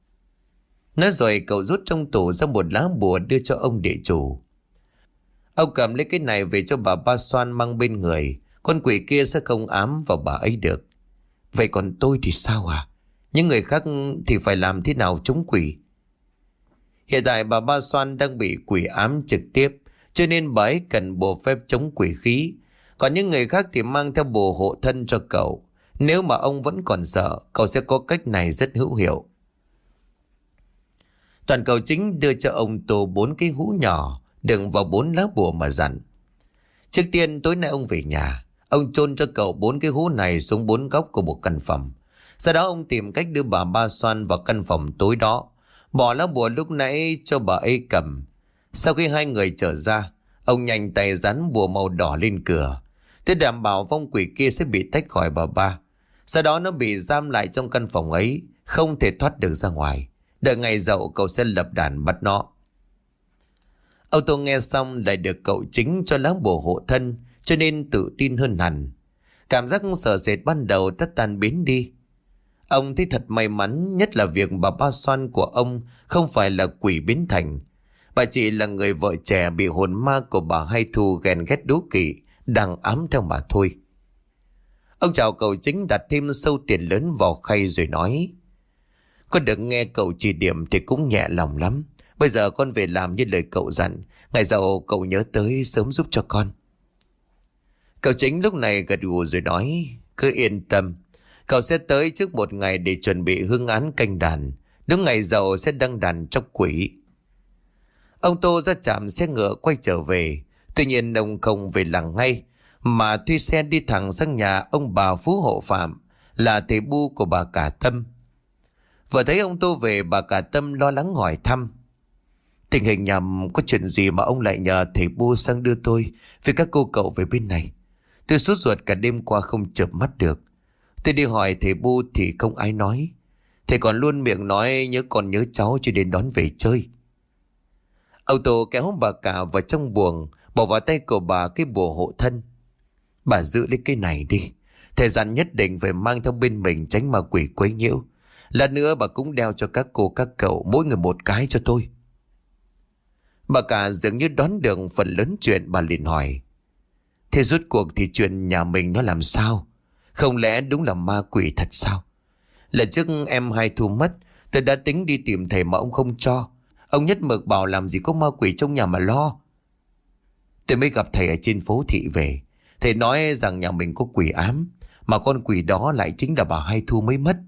A: Nói rồi cậu rút trong tủ ra một lá bùa đưa cho ông địa chủ. Ông cầm lấy cái này về cho bà Ba Xoan mang bên người. Con quỷ kia sẽ không ám vào bà ấy được. Vậy còn tôi thì sao à? Những người khác thì phải làm thế nào chống quỷ? Hiện tại bà Ba Xoan đang bị quỷ ám trực tiếp, cho nên bà ấy cần bùa phép chống quỷ khí. Còn những người khác thì mang theo bùa hộ thân cho cậu. Nếu mà ông vẫn còn sợ, cậu sẽ có cách này rất hữu hiệu. Toàn cậu Chính đưa cho ông Tô bốn cái hũ nhỏ đựng vào bốn lá bùa mà dặn. Trước tiên tối nay ông về nhà, ông chôn cho cậu bốn cái hũ này xuống bốn góc của một căn phòng. Sau đó ông tìm cách đưa bà Ba Xoan vào căn phòng tối đó, bỏ lá bùa lúc nãy cho bà ấy cầm. Sau khi hai người trở ra, ông nhanh tay dán bùa màu đỏ lên cửa. Thế đảm bảo vong quỷ kia sẽ bị tách khỏi bà Ba. Sau đó nó bị giam lại trong căn phòng ấy, không thể thoát được ra ngoài. Đợi ngày dậu cậu sẽ lập đàn bắt nó. Âu Tô nghe xong lại được cậu Chính cho lá bùa hộ thân, cho nên tự tin hơn hẳn. Cảm giác sợ sệt ban đầu đã tan biến đi. Ông thấy thật may mắn, nhất là việc bà Ba Xoan của ông không phải là quỷ biến thành. Bà chỉ là người vợ trẻ bị hồn ma của bà Hai Thu ghen ghét đố kỵ đang ám theo mà thôi. Ông chào cậu Chính đặt thêm sâu tiền lớn vào khay rồi nói. Có được nghe cậu chỉ điểm thì cũng nhẹ lòng lắm. Bây giờ con về làm như lời cậu dặn. Ngày dậu cậu nhớ tới sớm giúp cho con. Cậu Chính lúc này gật gù rồi nói. Cứ yên tâm, cậu sẽ tới trước một ngày để chuẩn bị hương án canh đàn. Đúng ngày dậu sẽ đăng đàn chọc quỷ. Ông Tô ra trạm xe ngựa quay trở về. Tuy nhiên ông không về làng ngay, mà thuê xe đi thẳng sang nhà ông bà Phú Hộ Phạm, là thầy Bu của bà Cả Tâm. Vừa thấy ông Tô về, bà Cả Tâm lo lắng hỏi thăm: tình hình nhà có chuyện gì mà ông lại nhờ thầy Bu sang đưa tôi với các cô cậu về bên này? Tôi sốt ruột cả đêm qua không chợp mắt được. Tôi đi hỏi thầy Bu thì không ai nói. Thầy còn luôn miệng nói nhớ con nhớ cháu cho đến đón về chơi. Ông Tô kéo bà Cả vào trong buồng, bỏ vào tay của bà cái bùa hộ thân. Bà giữ lấy cái này đi. Thầy dặn nhất định phải mang theo bên mình, tránh ma quỷ quấy nhiễu. Lát nữa bà cũng đeo cho các cô các cậu mỗi người một cái cho tôi. Bà Cả dường như đoán được phần lớn chuyện, bà liền hỏi: thế rốt cuộc thì chuyện nhà mình nó làm sao? Không lẽ đúng là ma quỷ thật sao? Lần trước em Hai Thu mất, tôi đã tính đi tìm thầy mà ông không cho. Ông nhất mực bảo làm gì có ma quỷ trong nhà mà lo. Tôi mới gặp thầy ở trên phố thị về. Thầy nói rằng nhà mình có quỷ ám, mà con quỷ đó lại chính là bà Hai Thu mới mất.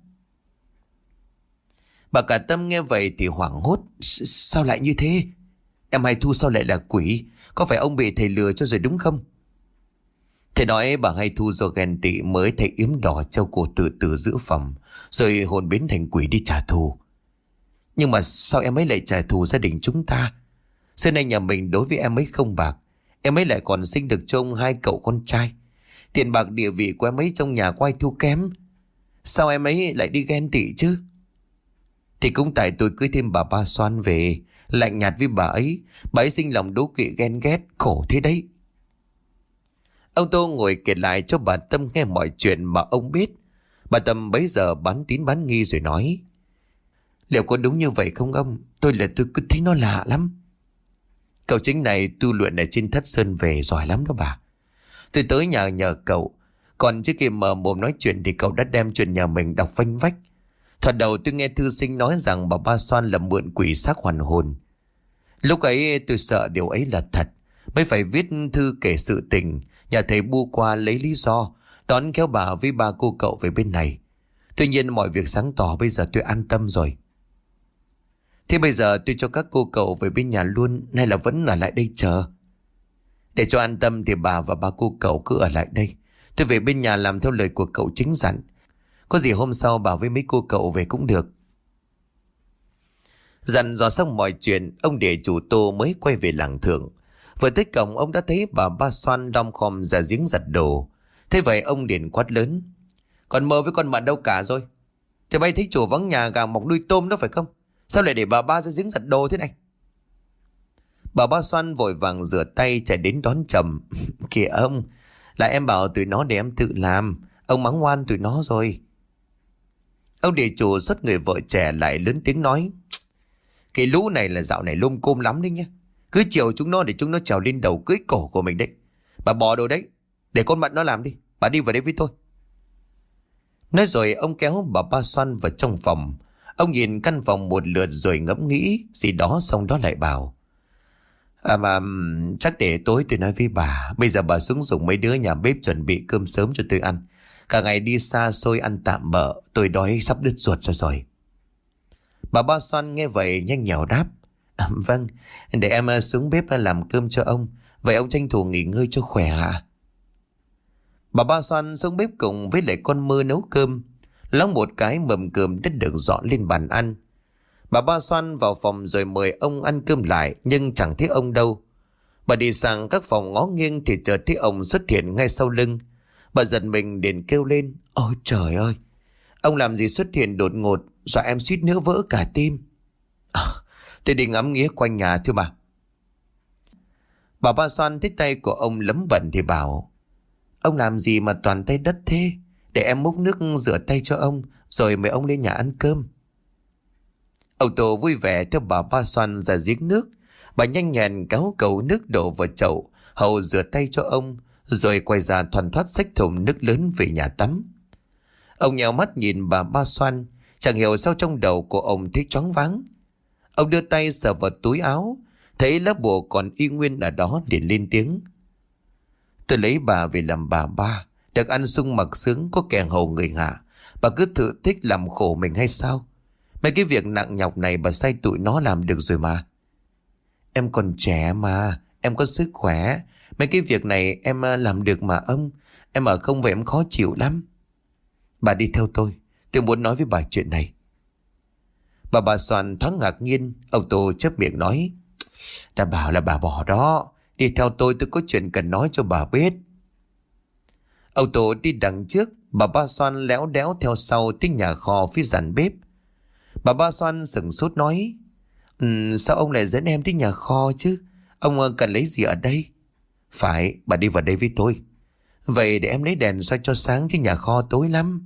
A: Bà Cả Tâm nghe vậy thì hoảng hốt: sao lại như thế? Em Hai Thu sao lại là quỷ? Có phải ông bị thầy lừa cho rồi đúng không? Thầy nói bà Hai Thu do ghen tị mới thấy yếm đỏ treo cổ tự tử giữa phòng, rồi hồn biến thành quỷ đi trả thù. Nhưng mà sao em ấy lại trả thù gia đình chúng ta? Xưa nay nhà mình đối với em ấy không bạc. Em ấy lại còn sinh được cho ông hai cậu con trai. Tiền bạc địa vị của em ấy trong nhà có ai thua kém. Sao em ấy lại đi ghen tị chứ? Thì cũng tại tôi cưới thêm bà Ba Xoan về, lạnh nhạt với bà ấy. Bà ấy sinh lòng đố kỵ ghen ghét, khổ thế đấy. Ông Tô ngồi kể lại cho bà Tâm nghe mọi chuyện mà ông biết. Bà Tâm bấy giờ bán tín bán nghi rồi nói: liệu có đúng như vậy không ông? Tôi là tôi cứ thấy nó lạ lắm. Cậu chính này tu luyện ở trên Thất Sơn về giỏi lắm đó bà. Tôi tới nhà nhờ cậu, còn trước khi mở mồm nói chuyện thì cậu đã đem chuyện nhà mình đọc phanh vách. Thoạt đầu tôi nghe thư sinh nói rằng bà Ba Xoan là mượn quỷ xác hoàn hồn. Lúc ấy tôi sợ điều ấy là thật, mới phải viết thư kể sự tình. Nhà thầy Bu qua lấy lý do đón kéo bà với ba cô cậu về bên này. Tuy nhiên mọi việc sáng tỏ, bây giờ tôi an tâm rồi. Thế bây giờ tôi cho các cô cậu về bên nhà luôn, hay là vẫn ở lại đây chờ? Để cho an tâm thì bà và ba cô cậu cứ ở lại đây. Tôi về bên nhà làm theo lời của cậu chính dặn. Có gì hôm sau bảo với mấy cô cậu về cũng được. Dặn dò xong mọi chuyện, ông địa chủ Tô mới quay về làng Thượng. Vừa tới cổng, ông đã thấy bà Ba Xoan đom khom ra giếng giặt đồ. Thế vậy ông liền quát lớn: còn mơ với con Mận đâu cả rồi? Thì bay thấy chủ vắng nhà gà mọc nuôi tôm đó phải không? Sao lại để bà Ba ra giếng giặt đồ thế này? Bà Ba Xoan vội vàng rửa tay chạy đến đón chồng. Kìa ông, là em bảo tụi nó để em tự làm. Ông mắng ngoan tụi nó rồi. Ông địa chủ xuất người vợ trẻ lại lớn tiếng nói: cái lũ này là dạo này lôm côm lắm đấy nhá. Cứ chiều chúng nó để chúng nó trèo lên đầu cưới cổ của mình đấy. Bà bỏ đồ đấy, để con Mận nó làm đi. Bà đi vào đây với tôi. Nói rồi ông kéo bà Ba Xoan vào trong phòng. Ông nhìn căn phòng một lượt rồi ngẫm nghĩ gì đó, xong đó lại bảo: À mà chắc để tối tôi nói với bà. Bây giờ bà xuống dùng mấy đứa nhà bếp chuẩn bị cơm sớm cho tôi ăn. Cả ngày đi xa xôi ăn tạm bợ, tôi đói sắp đứt ruột ra rồi. Bà Ba Xoan nghe vậy nhanh nhảu đáp: à, vâng, để em xuống bếp làm cơm cho ông. Vậy ông tranh thủ nghỉ ngơi cho khỏe hả? Bà Ba Xoan xuống bếp cùng với lại con Mơ nấu cơm. Lóng một cái mầm cơm đã được dọn lên bàn ăn. Bà Ba Xoan vào phòng rồi mời ông ăn cơm lại, nhưng chẳng thấy ông đâu. Bà đi sang các phòng ngó nghiêng thì chợt thấy ông xuất hiện ngay sau lưng. Bà giật mình liền kêu lên: ôi trời ơi, ông làm gì xuất hiện đột ngột, dọa em suýt nữa vỡ cả tim. À, tôi đi ngắm nghía quanh nhà thưa bà. Bà Ba Xoan thấy tay của ông lấm bẩn thì bảo: ông làm gì mà toàn tay đất thế? Để em múc nước rửa tay cho ông, rồi mời ông lên nhà ăn cơm. Ông Tô vui vẻ theo bà Ba Xoan ra giếng nước. Bà nhanh nhẹn kéo cầu nước đổ vào chậu, hầu rửa tay cho ông, rồi quay ra thoăn thoắt xách thùng nước lớn về nhà tắm. Ông nhào mắt nhìn bà Ba Xoan, chẳng hiểu sao trong đầu của ông thấy choáng váng. Ông đưa tay sờ vào túi áo, thấy lá bùa còn y nguyên ở đó, liền lên tiếng: tôi lấy bà về làm bà Ba, được ăn sung mặc sướng, có kẻ hầu người hạ. Bà cứ tự thích làm khổ mình hay sao? Mấy cái việc nặng nhọc này bà sai tụi nó làm được rồi mà. Em còn trẻ mà, em có sức khỏe. Mấy cái việc này em à, làm được mà ông. Em ở không vậy em khó chịu lắm. Bà đi theo tôi. Tôi muốn nói với bà chuyện này. Bà bà Soàn thoáng ngạc nhiên. Ông Tô chớp miệng nói. Đã bảo là bà bỏ đó. Đi theo tôi tôi có chuyện cần nói cho bà biết. Ông Tô đi đằng trước. Bà ba Soàn léo đéo theo sau tới nhà kho phía dàn bếp. Bà ba Soàn sửng sốt nói. Um, sao ông lại dẫn em tới nhà kho chứ? Ông uh, cần lấy gì ở đây? Phải, bà đi vào đây với tôi. Vậy để em lấy đèn soi cho sáng chứ nhà kho tối lắm.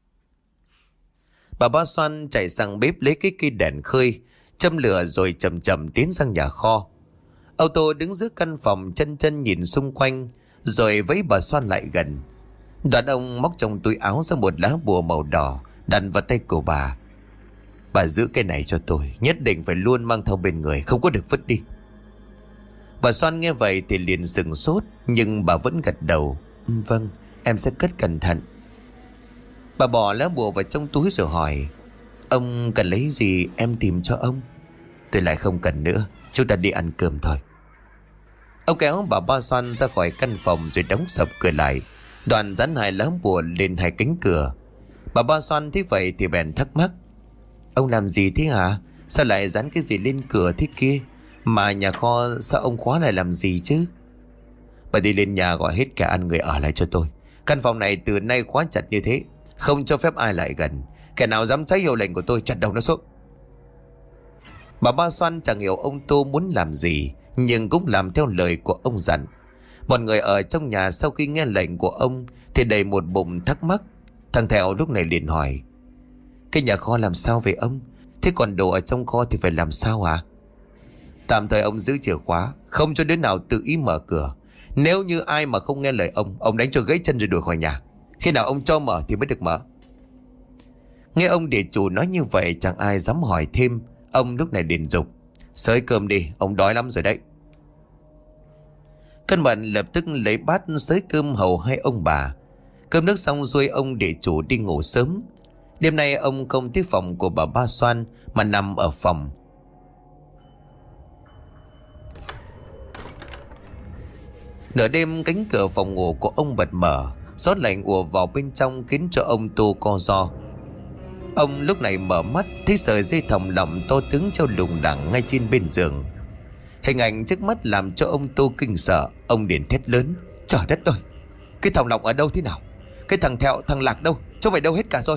A: Bà ba Soàn chạy sang bếp lấy cái cây đèn khơi, châm lửa rồi chậm chậm tiến sang nhà kho. Ô tô đứng giữa căn phòng chân chân nhìn xung quanh, rồi vẫy bà Soàn lại gần. Đoạn ông móc trong túi áo ra một lá bùa màu đỏ, đặt vào tay của bà. Bà giữ cái này cho tôi, nhất định phải luôn mang theo bên người, không có được vứt đi. Bà Soàn nghe vậy thì liền sừng sốt, nhưng bà vẫn gật đầu. Vâng, em sẽ cất cẩn thận. Bà bỏ lá bùa vào trong túi rồi hỏi. Ông cần lấy gì em tìm cho ông? Tôi lại không cần nữa, chúng ta đi ăn cơm thôi. Ông kéo bà ba Soàn ra khỏi căn phòng rồi đóng sập cửa lại. Đoàn dán hai lá bùa lên hai cánh cửa. Bà ba Soàn thấy vậy thì bèn thắc mắc. Ông làm gì thế hả? Sao lại dán cái gì lên cửa thế kia? Mà nhà kho sao ông khóa lại làm gì chứ? Bà đi lên nhà gọi hết cả ăn người ở lại cho tôi. Căn phòng này từ nay khóa chặt như thế, không cho phép ai lại gần. Kẻ nào dám trái hiệu lệnh của tôi chặt đầu nó xuống. Bà ba Soàn chẳng hiểu ông Tô muốn làm gì, nhưng cũng làm theo lời của ông dặn. Mọi người ở trong nhà sau khi nghe lệnh của ông thì đầy một bụng thắc mắc. Thằng Thẹo lúc này liền hỏi. Cái nhà kho làm sao vậy ông? Thế còn đồ ở trong kho thì phải làm sao hả? Tạm thời ông giữ chìa khóa, không cho đứa nào tự ý mở cửa. Nếu như ai mà không nghe lời ông, ông đánh cho gãy chân rồi đuổi khỏi nhà. Khi nào ông cho mở thì mới được mở. Nghe ông địa chủ nói như vậy chẳng ai dám hỏi thêm. Ông lúc này liền dục. Xới cơm đi, ông đói lắm rồi đấy. Cân Bận lập tức lấy bát xới cơm hầu hai ông bà. Cơm nước xong xuôi ông địa chủ đi ngủ sớm. Đêm nay ông không tới phòng của bà ba Soàn mà nằm ở phòng. Nửa đêm cánh cửa phòng ngủ của ông bật mở, gió lạnh ùa vào bên trong khiến cho ông Tô co ro. Ông lúc này mở mắt thấy sợi dây thòng lọng to tướng treo lủng lẳng ngay trên bên giường. Hình ảnh trước mắt làm cho ông Tô kinh sợ. Ông liền thét lớn. Trời đất ơi, cái thòng lọng ở đâu thế nào? Cái thằng Thẹo, thằng Lạc đâu? Chúng mày đâu hết cả rồi?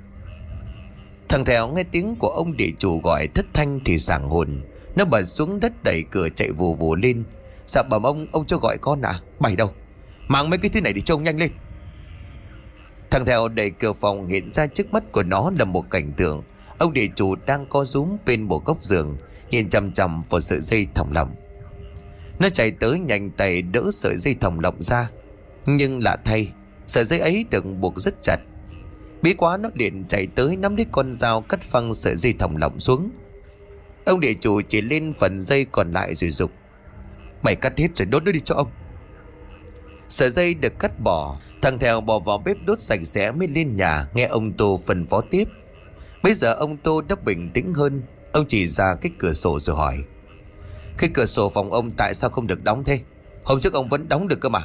A: Thằng Thẹo nghe tiếng của ông địa chủ gọi thất thanh thì sảng hồn. Nó bật xuống đất đẩy cửa chạy vù vù lên. Dạ bẩm ông, ông cho gọi con à? Bày đâu? Mang mấy cái thứ này đi cho ông nhanh lên. Thằng Thẹo đẩy cửa phòng, hiện ra trước mắt của nó là một cảnh tượng. Ông địa chủ đang co rúm bên một góc giường, nhìn chằm chằm vào sợi dây thòng lọng. Nó chạy tới nhanh tay đỡ sợi dây thòng lọng ra. Nhưng lạ thay, sợi dây ấy được buộc rất chặt. Bí quá nó liền chạy tới nắm lấy con dao cắt phăng sợi dây thòng lọng xuống. Ông địa chủ chỉ lên phần dây còn lại rồi giục. Mày cắt hết rồi đốt nó đi cho ông. Sợi dây được cắt bỏ. Thằng Thẹo bỏ vào bếp đốt sạch sẽ mới lên nhà nghe ông Tô phân phó tiếp. Bây giờ ông Tô đã bình tĩnh hơn. Ông chỉ ra cái cửa sổ rồi hỏi. Cái cửa sổ phòng ông tại sao không được đóng thế? Hôm trước ông vẫn đóng được cơ mà.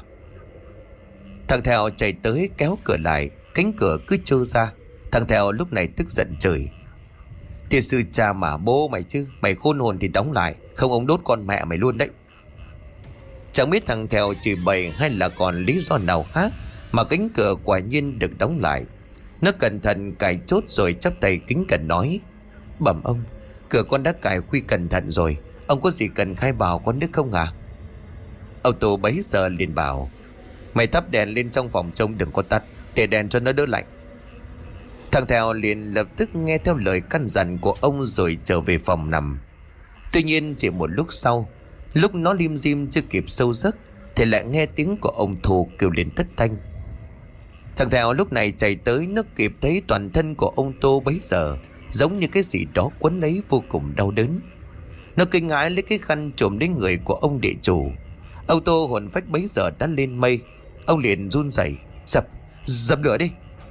A: Thằng Thẹo chạy tới kéo cửa lại. Cánh cửa cứ trơ ra. Thằng Thẹo lúc này tức giận chửi. Thiệt sư cha mà bố mày chứ. Mày khôn hồn thì đóng lại, không ông đốt con mẹ mày luôn đấy. Chẳng biết thằng Thẹo chỉ bày hay là còn lý do nào khác mà cánh cửa quả nhiên được đóng lại. Nó cẩn thận cài chốt rồi chắp tay kính cẩn nói. Bẩm ông, cửa con đã cài khuy cẩn thận rồi. Ông có gì cần khai bảo con nước không à? Ông Tô bấy giờ liền bảo. Mày thắp đèn lên trong phòng trông đừng có tắt, để đèn cho nó đỡ lạnh. Thằng Thẹo liền lập tức nghe theo lời căn dặn của ông rồi trở về phòng nằm. Tuy nhiên chỉ một lúc sau, lúc nó lim dim chưa kịp sâu giấc thì lại nghe tiếng của ông Thù kêu lên thất thanh. Thằng Thẹo lúc này chạy tới, nó kịp thấy toàn thân của ông Tô bấy giờ giống như cái gì đó quấn lấy vô cùng đau đớn. Nó kinh hãi lấy cái khăn trùm đến người của ông địa chủ. Ông Tô hồn phách bấy giờ đã lên mây. Ông liền run rẩy. Dập, dập lửa đi.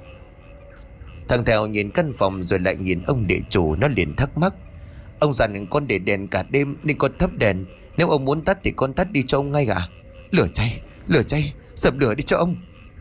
A: Thằng Thẹo nhìn căn phòng rồi lại nhìn ông địa chủ. Nó liền thắc mắc. Ông dặn con để đèn cả đêm nên con thắp đèn. Nếu ông muốn tắt thì con tắt đi cho ông ngay à? Lửa cháy, lửa cháy, dập lửa đi cho ông.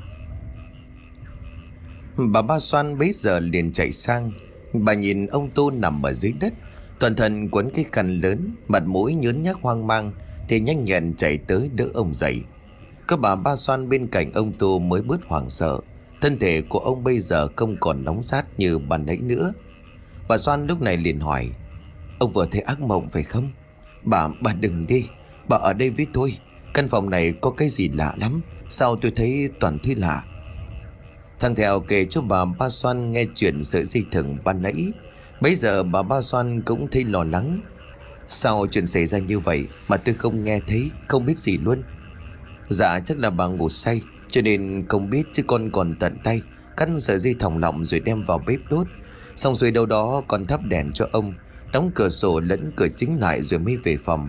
A: Bà Ba Xoan bấy giờ liền chạy sang. Bà nhìn ông Tô nằm ở dưới đất, toàn thân quấn cái khăn lớn, mặt mũi nhớn nhác hoang mang, thì nhanh nhẹn chạy tới đỡ ông dậy. Có bà Ba Xoan bên cạnh ông Tô mới bớt hoảng sợ. Thân thể của ông bây giờ không còn nóng rát như ban nãy nữa. Bà Xoan lúc này liền hỏi: Ông vừa thấy ác mộng phải không? Bà, bà đừng đi, bà ở đây với tôi. Căn phòng này có cái gì lạ lắm. Sao tôi thấy toàn thứ lạ? Thằng Thẹo kể cho bà Ba Xoan nghe chuyện sợi dây thừng ban nãy. Bây giờ bà Ba Xoan cũng thấy lo lắng. Sao chuyện xảy ra như vậy mà tôi không nghe thấy, không biết gì luôn? Dạ chắc là bà ngủ say cho nên không biết, chứ con còn tận tay cắt sợi dây thòng lọng rồi đem vào bếp đốt. Xong rồi đâu đó còn thắp đèn cho ông, đóng cửa sổ lẫn cửa chính lại rồi mới về phòng.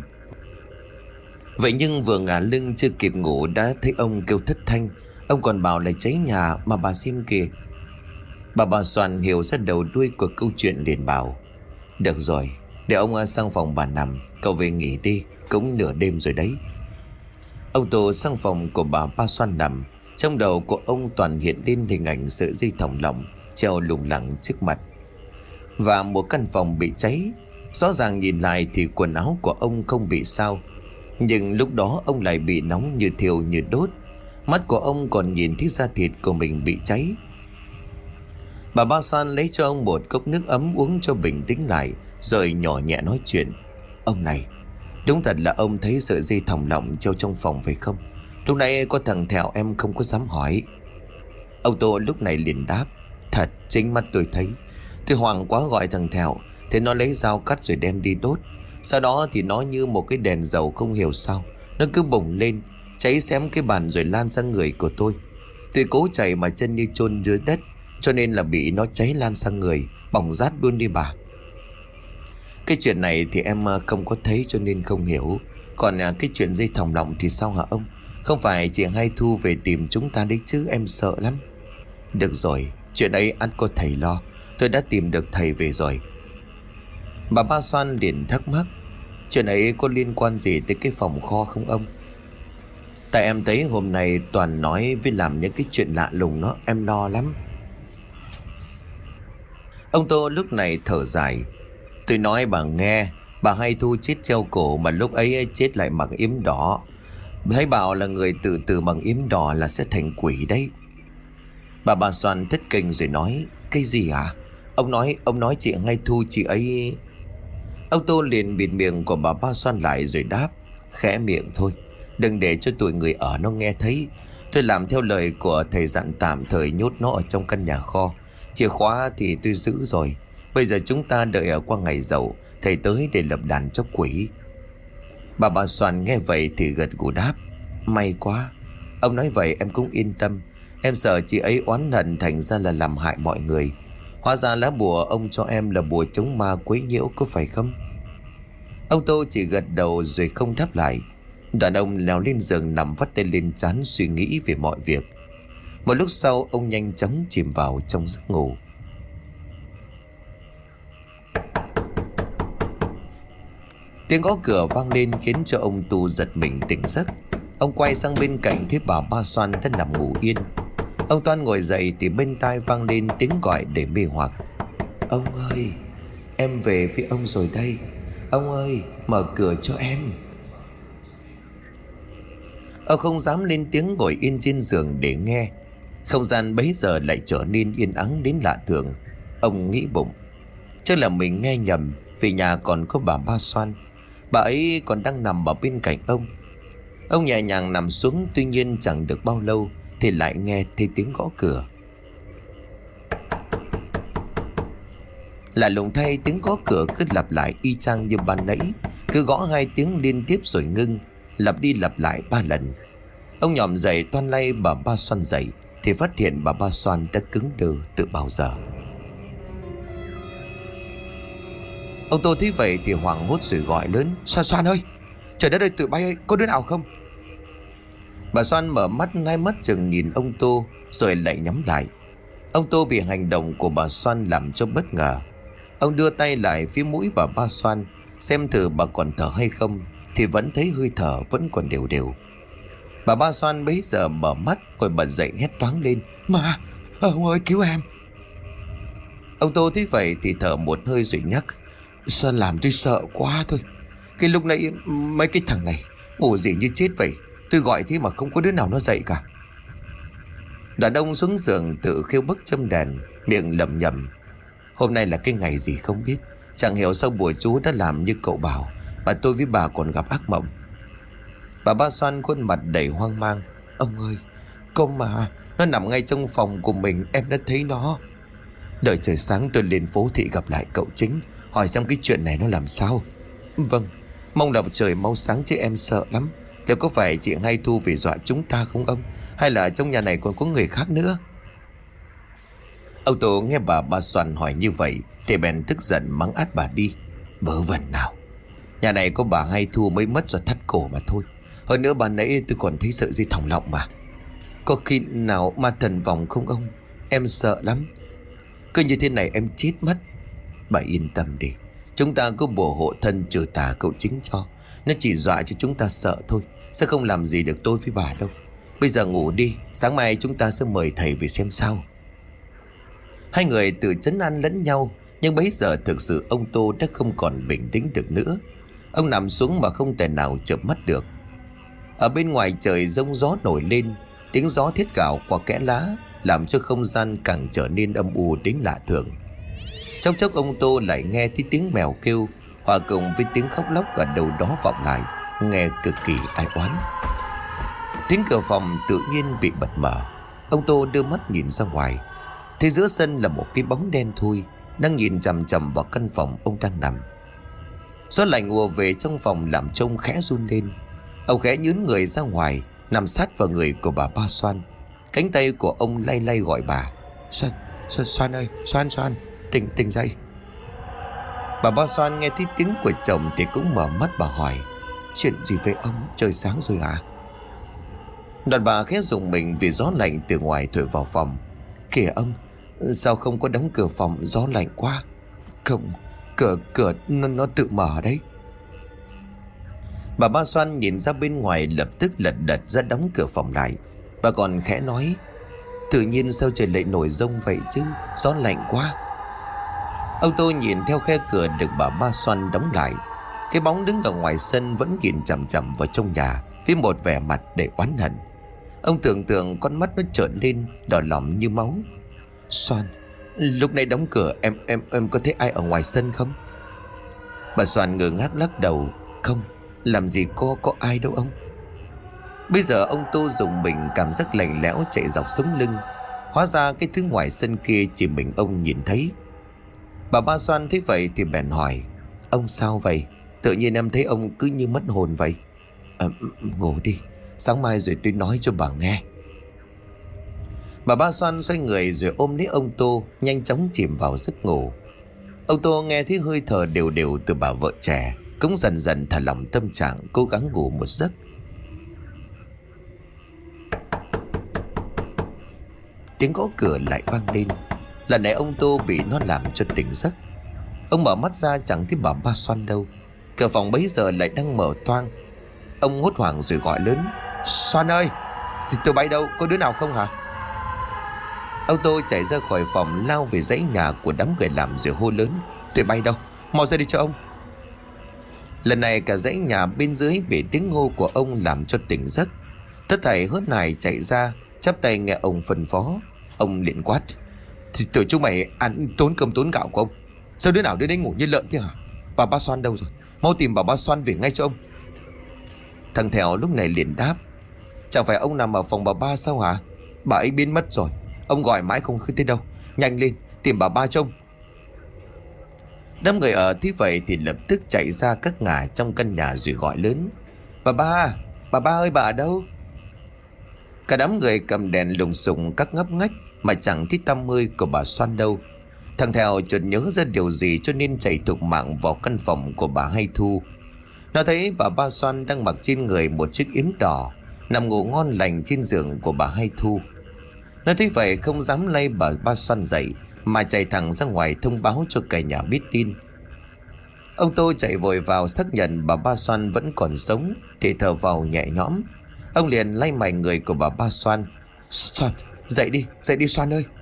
A: Vậy nhưng vừa ngả lưng chưa kịp ngủ đã thấy ông kêu thất thanh. Ông còn bảo là cháy nhà mà bà xem kìa. Bà Ba Xoan hiểu ra đầu đuôi của câu chuyện liền bảo: Được rồi, để ông sang phòng bà nằm, cậu về nghỉ đi, cũng nửa đêm rồi đấy. Ông Tô sang phòng của bà Ba Xoan nằm. Trong đầu của ông toàn hiện lên hình ảnh sợi dây thòng lọng treo lủng lẳng trước mặt, và một căn phòng bị cháy. Rõ ràng nhìn lại thì quần áo của ông không bị sao, nhưng lúc đó ông lại bị nóng như thiêu như đốt. Mắt của ông còn nhìn thấy da thịt của mình bị cháy. Bà Ba Xoan lấy cho ông một cốc nước ấm uống cho bình tĩnh lại, rồi nhỏ nhẹ nói chuyện: Ông này, đúng thật là ông thấy sợi dây thòng lọng treo trong phòng phải không? Lúc nãy có thằng Thẹo em không có dám hỏi. Ông Tô lúc này liền đáp: Thật, chính mắt tôi thấy. Tôi hoảng quá gọi thằng Thẹo, thế nó lấy dao cắt rồi đem đi đốt. Sau đó thì nó như một cái đèn dầu không hiểu sao, nó cứ bùng lên, cháy xém cái bàn rồi lan sang người của tôi. Tôi cố chạy mà chân như chôn dưới đất, cho nên là bị nó cháy lan sang người, bỏng rát luôn đi bà. Cái chuyện này thì em không có thấy cho nên không hiểu. Còn cái chuyện dây thòng lọng thì sao hả ông? Không phải chị Hai Thu về tìm chúng ta đấy chứ, em sợ lắm. Được rồi, chuyện ấy ăn có thầy lo. Tôi đã tìm được thầy về rồi. Bà Ba Xoan liền thắc mắc: Chuyện ấy có liên quan gì tới cái phòng kho không ông? Tại em thấy hôm nay toàn nói với làm những cái chuyện lạ lùng đó, em lo lắm. Ông Tô lúc này thở dài: Tôi nói bà nghe, bà Hai Thu chết treo cổ mà lúc ấy chết lại mặc yếm đỏ. Thấy bảo là người tự tử bằng yếm đỏ là sẽ thành quỷ đấy. Bà Ba Xoan thất kinh rồi nói: Cái gì à? Ông nói, ông nói chị Hai Thu chị ấy... Ông Tô liền bịt miệng của bà Ba Xoan lại rồi đáp: Khẽ miệng thôi, đừng để cho tụi người ở nó nghe thấy. Tôi làm theo lời của thầy dặn, tạm thời nhốt nó ở trong căn nhà kho. Chìa khóa thì tôi giữ rồi. Bây giờ chúng ta đợi ở qua ngày dậu, thầy tới để lập đàn cho quỷ. Bà Ba Xoan nghe vậy thì gật gù đáp: May quá, ông nói vậy em cũng yên tâm. Em sợ chị ấy oán hận thành ra là làm hại mọi người. Hóa ra lá bùa ông cho em là bùa chống ma quấy nhiễu, có phải không? Ông Tô chỉ gật đầu rồi không đáp lại. Đàn ông leo lên giường nằm vắt tay lên trán suy nghĩ về mọi việc. Một lúc sau ông nhanh chóng chìm vào trong giấc ngủ. Tiếng gõ cửa vang lên khiến cho ông Tu giật mình tỉnh giấc. Ông quay sang bên cạnh thấy bà Ba Xoan đã nằm ngủ yên. Ông Toan ngồi dậy thì bên tai vang lên tiếng gọi để mê hoặc: Ông ơi, em về với ông rồi đây. Ông ơi, mở cửa cho em. Ông không dám lên tiếng, ngồi yên trên giường để nghe. Không gian bấy giờ lại trở nên yên ắng đến lạ thường. Ông nghĩ bụng: chắc là mình nghe nhầm, vì nhà còn có bà Ba Xoan. Bà ấy còn đang nằm ở bên cạnh ông. Ông nhẹ nhàng nằm xuống, tuy nhiên chẳng được bao lâu thì lại nghe thấy tiếng gõ cửa. Lạ lùng thay, tiếng gõ cửa cứ lặp lại y chang như ban nãy, cứ gõ hai tiếng liên tiếp rồi ngưng, lặp đi lặp lại ba lần. Ông nhòm dậy toan lay bà Ba Xoan dậy thì phát hiện bà Ba Xoan đã cứng đờ từ bao giờ. Ông Tô thấy vậy thì hoảng hốt rồi gọi lớn: Xoan Xoan ơi, trời đất ơi, tụi bay ơi, có đứa nào không? Bà Xoan mở mắt, hai mắt chừng nhìn ông Tô rồi lại nhắm lại. Ông Tô bị hành động của bà Xoan làm cho bất ngờ. Ông đưa tay lại phía mũi bà Ba Xoan, xem thử bà còn thở hay không, thì vẫn thấy hơi thở vẫn còn đều đều. Bà Ba Xoan bấy giờ mở mắt rồi bật dậy hét toáng lên: "Mà, ông ơi cứu em!" Ông Tô thấy vậy thì thở một hơi rồi nhắc: "Xoan làm tôi sợ quá thôi. Cái lúc nãy mấy cái thằng này ngủ gì như chết vậy. Tôi gọi thế mà không có đứa nào nó dậy cả." Đàn ông xuống giường tự khêu bức châm đèn, miệng lẩm nhẩm: "Hôm nay là cái ngày gì không biết. Chẳng hiểu sao bùa chú đã làm như cậu bảo, mà tôi với bà còn gặp ác mộng." Bà Ba Xoan khuôn mặt đầy hoang mang: "Ông ơi, con mà, nó nằm ngay trong phòng của mình, em đã thấy nó. Đợi trời sáng tôi lên phố thị gặp lại cậu Chính, hỏi xem cái chuyện này nó làm sao." "Vâng, mong là trời mau sáng chứ em sợ lắm. Liệu có phải chị Hai Thu vì dọa chúng ta không ông? Hay là trong nhà này còn có người khác nữa?" Ông Tổ nghe bà Ba Xoan hỏi như vậy thì bèn tức giận mắng át bà đi: "Vớ vẩn nào. Nhà này có bà Hai Thu mới mất do thắt cổ mà thôi. Hơn nữa ban nãy tôi còn thấy sợi dây thòng lọng mà. Có khi nào ma thần vòng không ông? Em sợ lắm. Cứ như thế này em chết mất." "Bà yên tâm đi. Chúng ta có bùa hộ thân trừ tà cậu Chính cho. Nó chỉ dọa cho chúng ta sợ thôi, sẽ không làm gì được tôi với bà đâu. Bây giờ ngủ đi, sáng mai chúng ta sẽ mời thầy về xem sao." Hai người tự trấn an lẫn nhau. Nhưng bấy giờ thực sự ông Tô đã không còn bình tĩnh được nữa. Ông nằm xuống mà không thể nào chợp mắt được. Ở bên ngoài trời giông gió nổi lên, tiếng gió thét gào qua kẽ lá làm cho không gian càng trở nên âm u đến lạ thường. Trong chốc ông Tô lại nghe thấy tiếng mèo kêu hòa cùng với tiếng khóc lóc ở đâu đó vọng lại, nghe cực kỳ ai oán. Tiếng cửa phòng tự nhiên bị bật mở. Ông Tô đưa mắt nhìn ra ngoài, thấy giữa sân là một cái bóng đen thui đang nhìn chằm chằm vào căn phòng ông đang nằm. Gió lạnh ùa về trong phòng làm cho ông khẽ run lên. Ông khẽ nhướng người ra ngoài, nằm sát vào người của bà Ba Xoan. Cánh tay của ông lay lay gọi bà: "Xoan, Xoan, Xoan ơi, Xoan, Xoan, tỉnh, tỉnh dậy." Bà Ba Xoan nghe thấy tiếng của chồng thì cũng mở mắt. Bà hỏi: "Chuyện gì với ông? Trời sáng rồi à?" Đoàn bà khẽ rùng mình vì gió lạnh từ ngoài thổi vào phòng. "Kìa ông, sao không có đóng cửa phòng, gió lạnh quá." "Không, cửa cửa nó, nó tự mở đấy." Bà Ba Xoan nhìn ra bên ngoài, lập tức lật đật ra đóng cửa phòng lại. Bà còn khẽ nói: "Tự nhiên sao trời lại nổi giông vậy chứ, gió lạnh quá." Ông Tô nhìn theo khe cửa được bà Ba Xoan đóng lại. Cái bóng đứng ở ngoài sân vẫn nhìn chằm chằm vào trong nhà với một vẻ mặt đầy oán hận. Ông tưởng tượng con mắt nó trợn lên đỏ lòm như máu. "Xoan, lúc nãy đóng cửa em em em có thấy ai ở ngoài sân không?" Bà Xoan ngơ ngác lắc đầu: "Không, làm gì có có ai đâu ông." Bây giờ ông Tô dùng mình, cảm giác lạnh lẽo chạy dọc sống lưng. Hóa ra cái thứ ngoài sân kia chỉ mình ông nhìn thấy. Bà Ba Xoan thấy vậy thì bèn hỏi: "Ông sao vậy? Tự nhiên em thấy ông cứ như mất hồn vậy." À, "Ngủ đi, sáng mai rồi tôi nói cho bà nghe." Bà Ba Xoan xoay người rồi ôm lấy ông Tô, nhanh chóng chìm vào giấc ngủ. Ông Tô nghe thấy hơi thở đều đều từ bà vợ trẻ, cũng dần dần thả lỏng tâm trạng, cố gắng ngủ một giấc. Tiếng gõ cửa lại vang lên. Lần này ông Tô bị nó làm cho tỉnh giấc. Ông mở mắt ra chẳng thấy bà Ba Xoan đâu. Cửa phòng bấy giờ lại đang mở toang. Ông hốt hoảng rồi gọi lớn: "Xoan ơi, tụi bay đâu, có đứa nào không hả?" Ông Tô chạy ra khỏi phòng, lao về dãy nhà của đám người làm rồi hô lớn: "Tụi bay đâu, mau ra đi cho ông." Lần này cả dãy nhà bên dưới bị tiếng hô của ông làm cho tỉnh giấc. Tất thảy hớt hải chạy ra, chắp tay nghe ông phân phó. Ông liền quát: "Thì tụi chúng mày ăn tốn cơm tốn gạo của ông, sao đứa nào đứa đấy ngủ như lợn thế hả? Bà Ba Xoan đâu rồi? Mau tìm bà Ba Xoan về ngay cho ông." Thằng Thèo lúc này liền đáp: "Chẳng phải ông nằm ở phòng bà Ba sao hả? Bà ấy biến mất rồi, ông gọi mãi không thấy đâu. Nhanh lên tìm bà Ba cho ông." Đám người ở thế vậy thì lập tức chạy ra các ngả trong căn nhà rồi gọi lớn: "Bà Ba, bà Ba ơi, bà ở đâu?" Cả đám người cầm đèn lùng sùng các ngấp ngách mà chẳng thấy tăm hơi của bà Xoan đâu. Thằng Thèo chợt nhớ ra điều gì cho nên chạy thục mạng vào căn phòng của bà Hai Thu. Nó thấy bà Ba Xoan đang mặc trên người một chiếc yếm đỏ, nằm ngủ ngon lành trên giường của bà Hai Thu. Nó thấy vậy không dám lay bà Ba Xoan dậy, mà chạy thẳng ra ngoài thông báo cho cả nhà biết tin. Ông Tô chạy vội vào xác nhận bà Ba Xoan vẫn còn sống thì thở vào nhẹ nhõm. Ông liền lay mày người của bà Ba Xoan. Xoan, dậy đi, dậy đi Xoan ơi.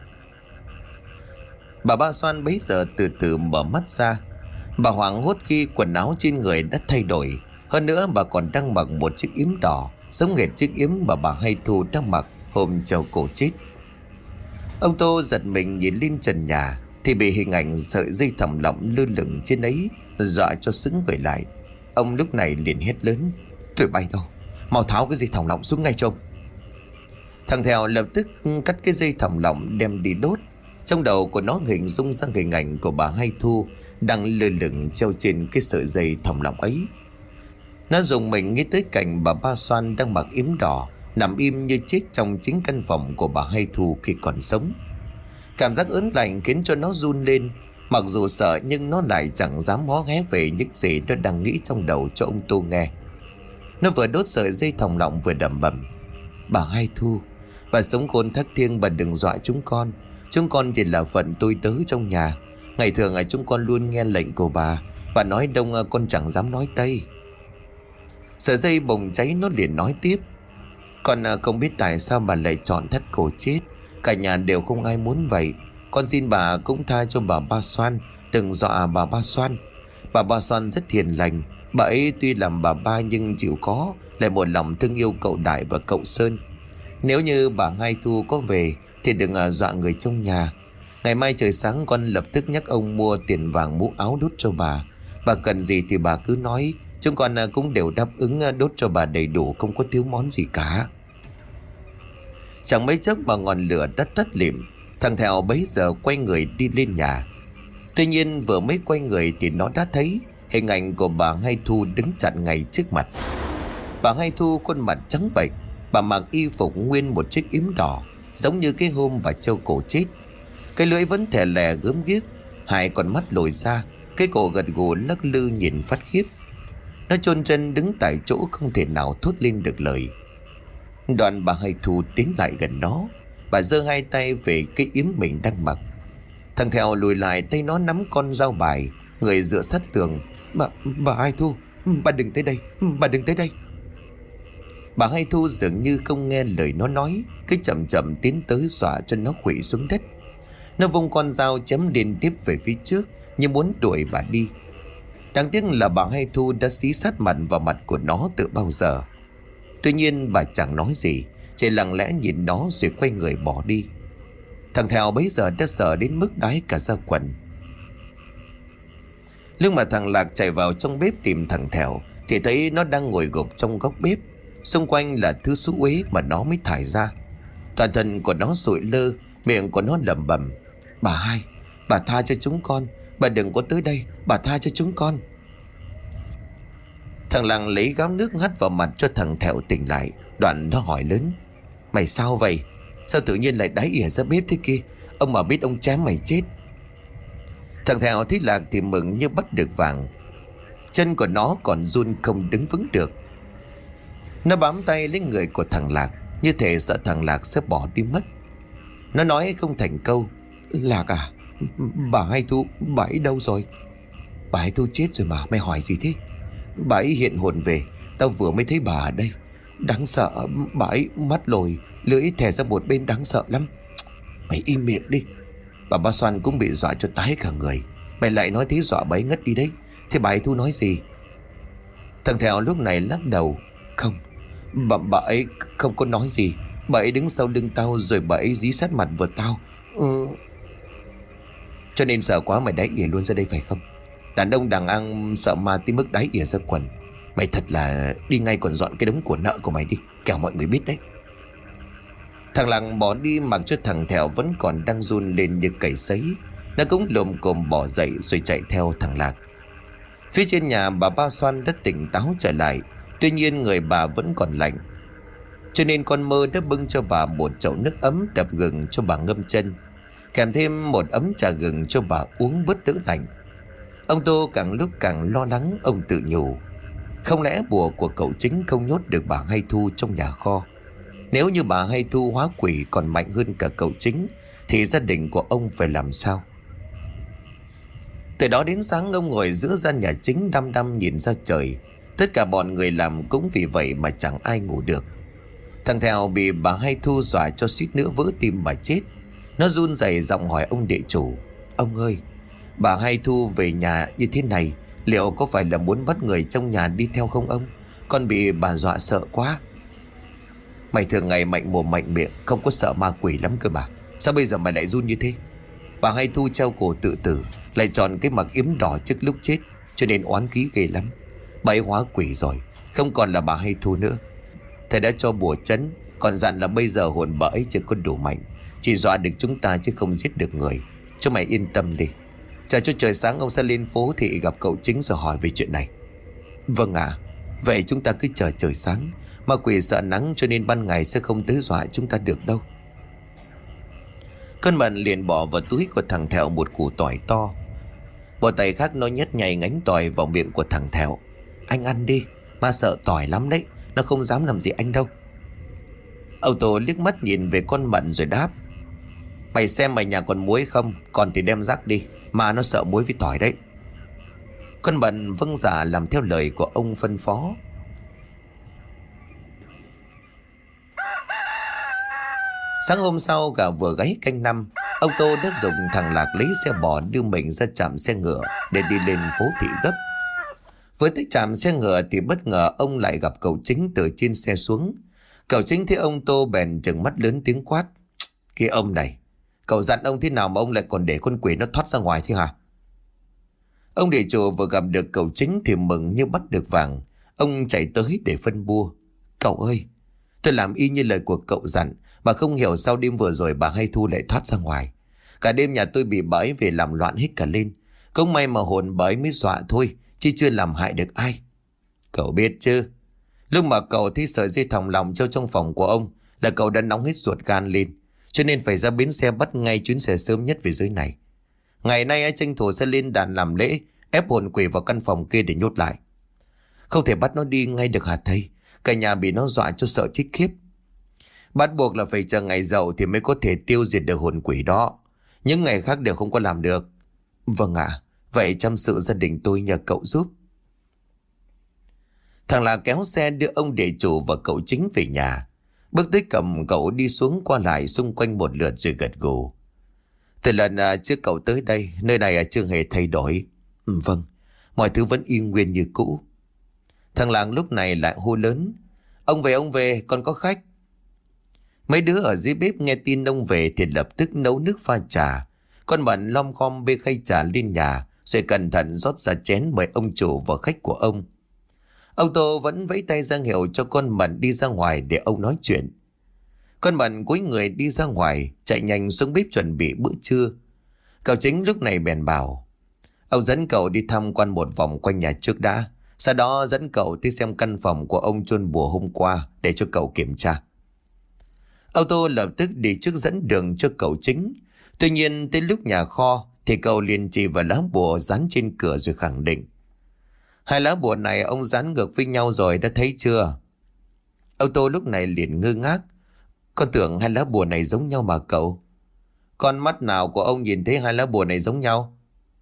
A: Bà Ba Xoan bấy giờ từ từ mở mắt ra. Bà hoảng hốt khi quần áo trên người đã thay đổi. Hơn nữa bà còn đang mặc một chiếc yếm đỏ, giống hệt chiếc yếm mà bà Hai Thu đang mặc hôm treo cổ chết. Ông Tô giật mình nhìn lên trần nhà thì bị hình ảnh sợi dây thòng lọng lơ lửng trên ấy dọa cho sững người lại. Ông lúc này liền hét lớn. Tụi bay đâu, mau tháo cái dây thòng lọng xuống ngay cho ông. Thằng Thèo lập tức cắt cái dây thòng lọng đem đi đốt. Trong đầu của nó hình dung ra hình ảnh của bà Hai Thu đang lơ lửng treo trên cái sợi dây thòng lọng ấy. Nó dùng mình nghĩ tới cảnh bà Ba Xoan đang mặc yếm đỏ nằm im như chết trong chính căn phòng của bà Hai Thu khi còn sống. Cảm giác ớn lạnh khiến cho nó run lên. Mặc dù sợ nhưng nó lại chẳng dám hó hé về những gì nó đang nghĩ trong đầu cho ông Tô nghe. Nó vừa đốt sợi dây thòng lọng vừa đầm bầm. Bà Hai Thu, bà sống khôn thác thiêng, bà đừng dọa chúng con. Chúng con chỉ là phận tôi tớ trong nhà. Ngày thường chúng con luôn nghe lệnh của bà. Bà nói đông con chẳng dám nói tây. Sợi dây bùng cháy nó liền nói tiếp. Con không biết tại sao bà lại chọn thắt cổ chết. Cả nhà đều không ai muốn vậy. Con xin bà cũng tha cho bà Ba Xoan. Đừng dọa bà Ba Xoan. Bà Ba Xoan rất hiền lành. Bà ấy tuy làm bà Ba nhưng chịu khó, lại một lòng thương yêu cậu Đại và cậu Sơn. Nếu như bà Hai Thu có về thì đừng dọa người trong nhà. Ngày mai trời sáng con lập tức nhắc ông mua tiền vàng mũ áo đốt cho bà. Bà cần gì thì bà cứ nói. Chúng con cũng đều đáp ứng đốt cho bà đầy đủ, không có thiếu món gì cả. Chẳng mấy chốc mà ngọn lửa đã tắt lịm. Thằng Thèo bấy giờ quay người đi lên nhà. Tuy nhiên vừa mới quay người thì nó đã thấy hình ảnh của bà Hai Thu đứng chặn ngay trước mặt. Bà Hai Thu khuôn mặt trắng bệch. Bà mặc y phục nguyên một chiếc yếm đỏ, giống như cái hôm bà treo cổ chết. Cái lưỡi vẫn thè lè gớm ghiếc, hai con mắt lồi ra, cái cổ gật gù lắc lư nhìn phát khiếp. Nó chôn chân đứng tại chỗ không thể nào thốt lên được lời. Đoạn bà Hai Thu tiến lại gần nó. Bà giơ hai tay về cái yếm mình đang mặc. Thằng Thèo lùi lại, tay nó nắm con dao bài, người dựa sát tường. Bà, bà Hai Thu, bà đừng tới đây, bà đừng tới đây. Bà Hai Thu dường như không nghe lời nó nói, cứ chậm chậm tiến tới dọa cho nó khuỵu xuống đất. Nó vung con dao chém liên tiếp về phía trước như muốn đuổi bà đi. Đáng tiếc là bà Hai Thu đã xí sát mặt vào mặt của nó từ bao giờ. Tuy nhiên bà chẳng nói gì, chỉ lặng lẽ nhìn nó rồi quay người bỏ đi. Thằng Thèo bấy giờ đã sợ đến mức đái cả da quần. Lúc mà thằng Lạc chạy vào trong bếp tìm thằng Thèo thì thấy nó đang ngồi gục trong góc bếp. Xung quanh là thứ xú uế mà nó mới thải ra. Toàn thân của nó sụi lơ, miệng của nó lẩm bẩm. Bà Hai, bà tha cho chúng con. Bà đừng có tới đây, bà tha cho chúng con. Thằng Lăng lấy gáo nước hắt vào mặt cho thằng Thèo tỉnh lại. Đoạn nó hỏi lớn. Mày sao vậy? Sao tự nhiên lại đáy ỉa ra bếp thế kia? Ông mà biết ông chém mày chết. Thằng Thèo thấy Lạc thì mừng như bắt được vàng. Chân của nó còn run không đứng vững được. Nó bám tay lấy người của thằng Lạc, như thể sợ thằng Lạc sẽ bỏ đi mất. Nó nói không thành câu. Lạc à, bà Hai Thu, bà ấy đâu rồi? Bà Hai Thu chết rồi mà, mày hỏi gì thế? Bà ấy hiện hồn về, tao vừa mới thấy bà ở đây. Đáng sợ, bà ấy mắt lồi, lưỡi thè ra một bên đáng sợ lắm. Mày im miệng đi. Bà Ba Xoan cũng bị dọa cho tái cả người. Mày lại nói thế dọa bà ấy ngất đi đấy. Thế bà ấy Thu nói gì? Thằng Thèo lúc này lắc đầu. Không, bà, bà ấy không có nói gì. Bà ấy đứng sau lưng tao rồi bà ấy dí sát mặt vào tao. Ừ. Cho nên sợ quá mày đáy ỉa luôn ra đây phải không? Đàn ông đàn ăn sợ ma tới mức đáy ỉa ra quần. Mày thật là đi ngay còn dọn cái đống của nợ của mày đi, kẻo mọi người biết đấy. Thằng Lăng bỏ đi mặc cho thằng Thèo vẫn còn đang run lên như cầy sấy. Nó cũng lồm cồm bỏ dậy rồi chạy theo thằng Lạc. Phía trên nhà bà Ba Xoan đã tỉnh táo trở lại. Tuy nhiên người bà vẫn còn lạnh, cho nên con Mơ đã bưng cho bà một chậu nước ấm đập gừng cho bà ngâm chân, kèm thêm một ấm trà gừng cho bà uống bớt đỡ lạnh. Ông Tô càng lúc càng lo lắng. Ông tự nhủ, không lẽ bùa của cậu Chính không nhốt được bà Hai Thu trong nhà kho? Nếu như bà Hai Thu hóa quỷ còn mạnh hơn cả cậu Chính thì gia đình của ông phải làm sao? Từ đó đến sáng ông ngồi giữa gian nhà chính đăm đăm nhìn ra trời. Tất cả bọn người làm cũng vì vậy mà chẳng ai ngủ được. Thằng Thẹo bị bà Hai Thu dọa cho suýt nữa vỡ tim mà chết. Nó run rẩy giọng hỏi ông địa chủ: Ông ơi, bà Hai Thu về nhà như thế này, liệu có phải là muốn bắt người trong nhà đi theo không ông? Con bị bà dọa sợ quá. Mày thường ngày mạnh mồm mạnh miệng, không có sợ ma quỷ lắm cơ bà. Sao bây giờ mày lại run như thế? Bà Hai Thu treo cổ tự tử, lại chọn cái mặc yếm đỏ trước lúc chết, cho nên oán khí ghê lắm. Bà ấy hóa quỷ rồi, không còn là bà Hai Thu nữa. Thầy đã cho bùa trấn, còn dặn là bây giờ hồn bà ấy chưa có đủ mạnh, chỉ dọa được chúng ta chứ không giết được người. Cho mày yên tâm đi. Chờ cho trời sáng ông sẽ lên phố thị gặp cậu Chính rồi hỏi về chuyện này. Vâng ạ. À, vậy chúng ta cứ chờ trời sáng. Ma quỷ sợ nắng cho nên ban ngày sẽ không tới dọa chúng ta được đâu. Con Mận liền bỏ vào túi của thằng Thẹo một củ tỏi to. Một tay khác nó nhét nhảy ngánh tỏi vào miệng của thằng Thẹo. Anh ăn đi, ma sợ tỏi lắm đấy, nó không dám làm gì anh đâu. Âu Tô liếc mắt nhìn về con Mận rồi đáp: Mày xem mày nhà còn muối không, còn thì đem rắc đi, mà nó sợ muối với tỏi đấy. Con Mận vâng dạ làm theo lời của ông phân phó. Sáng hôm sau gà vừa gáy canh năm, ông Tô đã dùng thằng Lạc lấy xe bò đưa mình ra trạm xe ngựa để đi lên phố thị gấp. Với tới trạm xe ngựa thì bất ngờ ông lại gặp cậu Chính từ trên xe xuống. Cậu Chính thấy ông Tô bèn trừng mắt lớn tiếng quát: Cái ông này, cậu dặn ông thế nào mà ông lại còn để con quỷ nó thoát ra ngoài thế hả? Ông địa chủ vừa gặp được cậu Chính thì mừng như bắt được vàng. Ông chạy tới để phân bua: Cậu ơi, tôi làm y như lời của cậu dặn, mà không hiểu sao đêm vừa rồi bà Hai Thu lại thoát ra ngoài. Cả đêm nhà tôi bị bà ấy về làm loạn hết cả lên. Cũng may mà hồn bà ấy mới dọa thôi, chứ chưa làm hại được ai. Cậu biết chứ, lúc mà cậu thấy sợi dây thòng lòng treo trong phòng của ông là cậu đã nóng hết ruột gan lên, cho nên phải ra bến xe bắt ngay chuyến xe sớm nhất về dưới này. Ngày nay ấy tranh thủ sẽ lên đàn làm lễ, ép hồn quỷ vào căn phòng kia để nhốt lại. Không thể bắt nó đi ngay được hả thầy? Cả nhà bị nó dọa cho sợ chết khiếp. Bắt buộc là phải chờ ngày giàu thì mới có thể tiêu diệt được hồn quỷ đó. Những ngày khác đều không có làm được. Vâng ạ, à, vậy chăm sự gia đình tôi nhờ cậu giúp. Thằng Lạc kéo xe đưa ông địa chủ và cậu Chính về nhà. Bước tới cầm cậu đi xuống qua lại xung quanh một lượt rồi gật gù. Từ lần à, trước cậu tới đây, nơi này à, chưa hề thay đổi. Ừ, vâng, mọi thứ vẫn y nguyên như cũ. Thằng Lạc lúc này lại hô lớn: Ông về, ông về, còn có khách. Mấy đứa ở dưới bếp nghe tin ông về thì lập tức nấu nước pha trà. Con Mận lom khom bê khay trà lên nhà, rồi cẩn thận rót ra chén mời ông chủ và khách của ông. Ông Tô vẫn vẫy tay ra hiệu cho con Mận đi ra ngoài để ông nói chuyện. Con Mận cúi người đi ra ngoài, chạy nhanh xuống bếp chuẩn bị bữa trưa. Cậu Chính lúc này bèn bảo: Ông dẫn cậu đi tham quan một vòng quanh nhà trước đã, sau đó dẫn cậu đi xem căn phòng của ông chôn bùa hôm qua để cho cậu kiểm tra. Ông Tô lập tức đi trước dẫn đường cho cậu Chính. Tuy nhiên tới lúc nhà kho thì cậu liền chỉ vào lá bùa dán trên cửa rồi khẳng định: Hai lá bùa này ông dán ngược với nhau rồi, đã thấy chưa? Ông Tô lúc này liền ngơ ngác: Con tưởng hai lá bùa này giống nhau mà cậu. Con mắt nào của ông nhìn thấy hai lá bùa này giống nhau?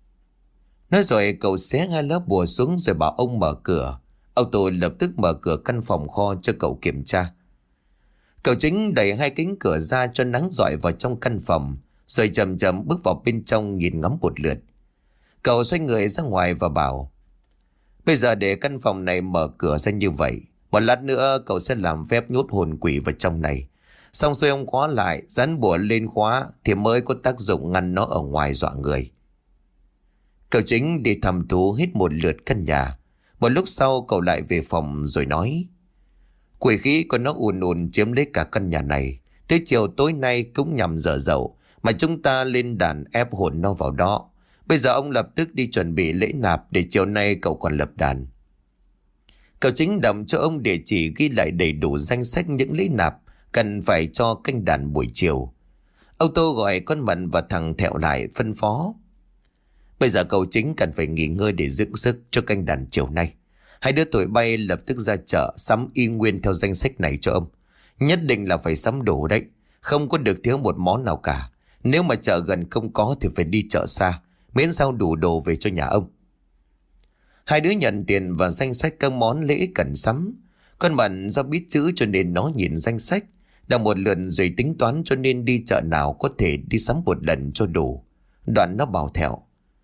A: Nói rồi cậu xé hai lá bùa xuống rồi bảo ông mở cửa. Ông Tô lập tức mở cửa căn phòng kho cho cậu kiểm tra. Cậu Chính đẩy hai cánh cửa ra cho nắng rọi vào trong căn phòng, rồi chậm chậm bước vào bên trong nhìn ngắm một lượt. Cậu xoay người ra ngoài và bảo: Bây giờ để căn phòng này mở cửa ra như vậy, một lát nữa cậu sẽ làm phép nhốt hồn quỷ vào trong này. Xong xuôi ông khóa lại, dán bùa lên khóa thì mới có tác dụng ngăn nó ở ngoài dọa người. Cậu Chính đi thăm thú hết một lượt căn nhà. Một lúc sau cậu lại về phòng rồi nói: Quỷ khí của nó ùn ùn chiếm lấy cả căn nhà này. Tới chiều tối nay cũng nhằm giờ dậu mà chúng ta lên đàn ép hồn nó vào đó. Bây giờ ông lập tức đi chuẩn bị lễ nạp để chiều nay cậu còn lập đàn. Cậu Chính đọc cho ông địa chỉ ghi lại đầy đủ danh sách những lễ nạp cần phải cho canh đàn buổi chiều. Ông Tô gọi con Mận và thằng Thẹo lại phân phó: Bây giờ cậu Chính cần phải nghỉ ngơi để dưỡng sức cho canh đàn chiều nay. Hai đứa tụi bay lập tức ra chợ sắm y nguyên theo danh sách này cho ông. Nhất định là phải sắm đủ đấy, không có được thiếu một món nào cả. Nếu mà chợ gần không có thì phải đi chợ xa, miễn sao đủ đồ về cho nhà ông. Hai đứa nhận tiền và danh sách các món lễ cần sắm. Con Mận do biết chữ cho nên nó nhìn danh sách, đọc một lượt rồi tính toán cho nên đi chợ nào có thể đi sắm một lần cho đủ. Đoạn nó bảo Thẹo: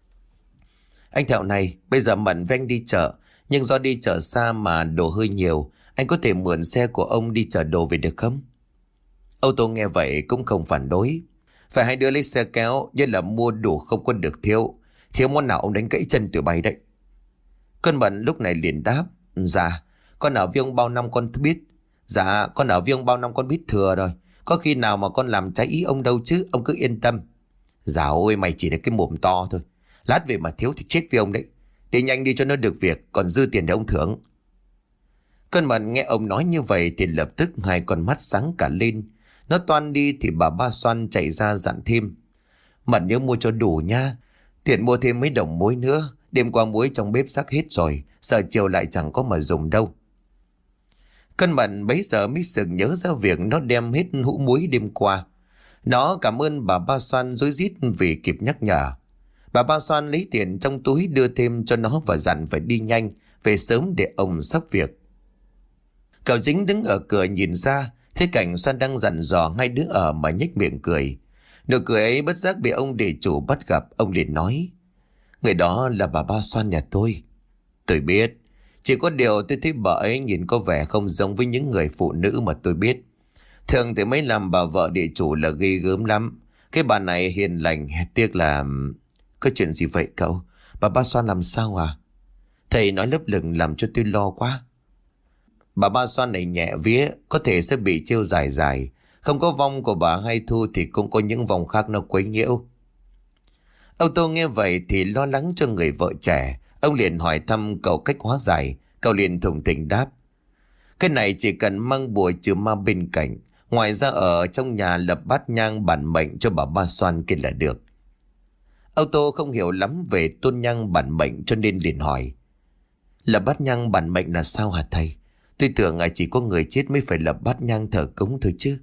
A: Anh Thẹo này, bây giờ Mận với anh đi chợ, nhưng do đi chợ xa mà đồ hơi nhiều, anh có thể mượn xe của ông đi chở đồ về được không? Âu Tô nghe vậy cũng không phản đối. Phải hai đứa lấy xe kéo, nhưng là mua đủ không có được thiếu. Thiếu món nào ông đánh gãy chân tụi bay đấy. Con Mận lúc này liền đáp: Dạ, con ở với ông bao năm con biết. Dạ, con ở với ông bao năm con biết thừa rồi. Có khi nào mà con làm trái ý ông đâu chứ, ông cứ yên tâm. Dạ ôi, mày chỉ là cái mồm to thôi. Lát về mà thiếu thì chết với ông đấy. Đi nhanh đi cho nó được việc, còn dư tiền để ông thưởng. Con Mận nghe ông nói như vậy thì lập tức hai con mắt sáng cả lên. Nó toan đi thì bà Ba Xoan chạy ra dặn thêm: Mận nhớ mua cho đủ nha. Tiền mua thêm mấy đồng muối nữa. Đêm qua muối trong bếp sắc hết rồi, sợ chiều lại chẳng có mà dùng đâu. Con Mận bấy giờ mới sực nhớ ra việc nó đem hết hũ muối đêm qua. Nó cảm ơn bà Ba Xoan rối rít vì kịp nhắc nhở. Bà Ba Xoan lấy tiền trong túi đưa thêm cho nó và dặn phải đi nhanh, về sớm để ông sắp việc. Cậu Dính đứng ở cửa nhìn ra, thấy cảnh Xoan đang dặn dò hai đứa ở mà nhếch miệng cười. Nụ cười ấy bất giác bị ông địa chủ bắt gặp. Ông liền nói: Người đó là bà Ba Xoan nhà tôi. Tôi biết. Chỉ có điều tôi thấy bà ấy nhìn có vẻ không giống với những người phụ nữ mà tôi biết. Thường thì mấy làm bà vợ địa chủ là ghê gớm lắm. Cái bà này hiền lành, tiếc là... Có chuyện gì vậy cậu? Bà Ba Xoan làm sao à? Thầy nói lấp lửng làm cho tôi lo quá. Bà Ba Xoan này nhẹ vía, có thể sẽ bị trêu dài dài. Không có vong của bà Hai Thu thì cũng có những vong khác nó quấy nhiễu. Âu Tô nghe vậy thì lo lắng cho người vợ trẻ. Ông liền hỏi thăm cậu cách hóa giải. Cậu liền thủng thỉnh đáp: Cái này chỉ cần mang bùa trừ ma bên cạnh. Ngoài ra ở trong nhà lập bát nhang bản mệnh cho bà Ba Xoan kia là được. Âu Tô không hiểu lắm về tôn nhang bản mệnh cho nên liền hỏi: Lập bát nhang bản mệnh là sao hả thầy? Tôi tưởng là chỉ có người chết mới phải lập bát nhang thờ cúng thôi chứ.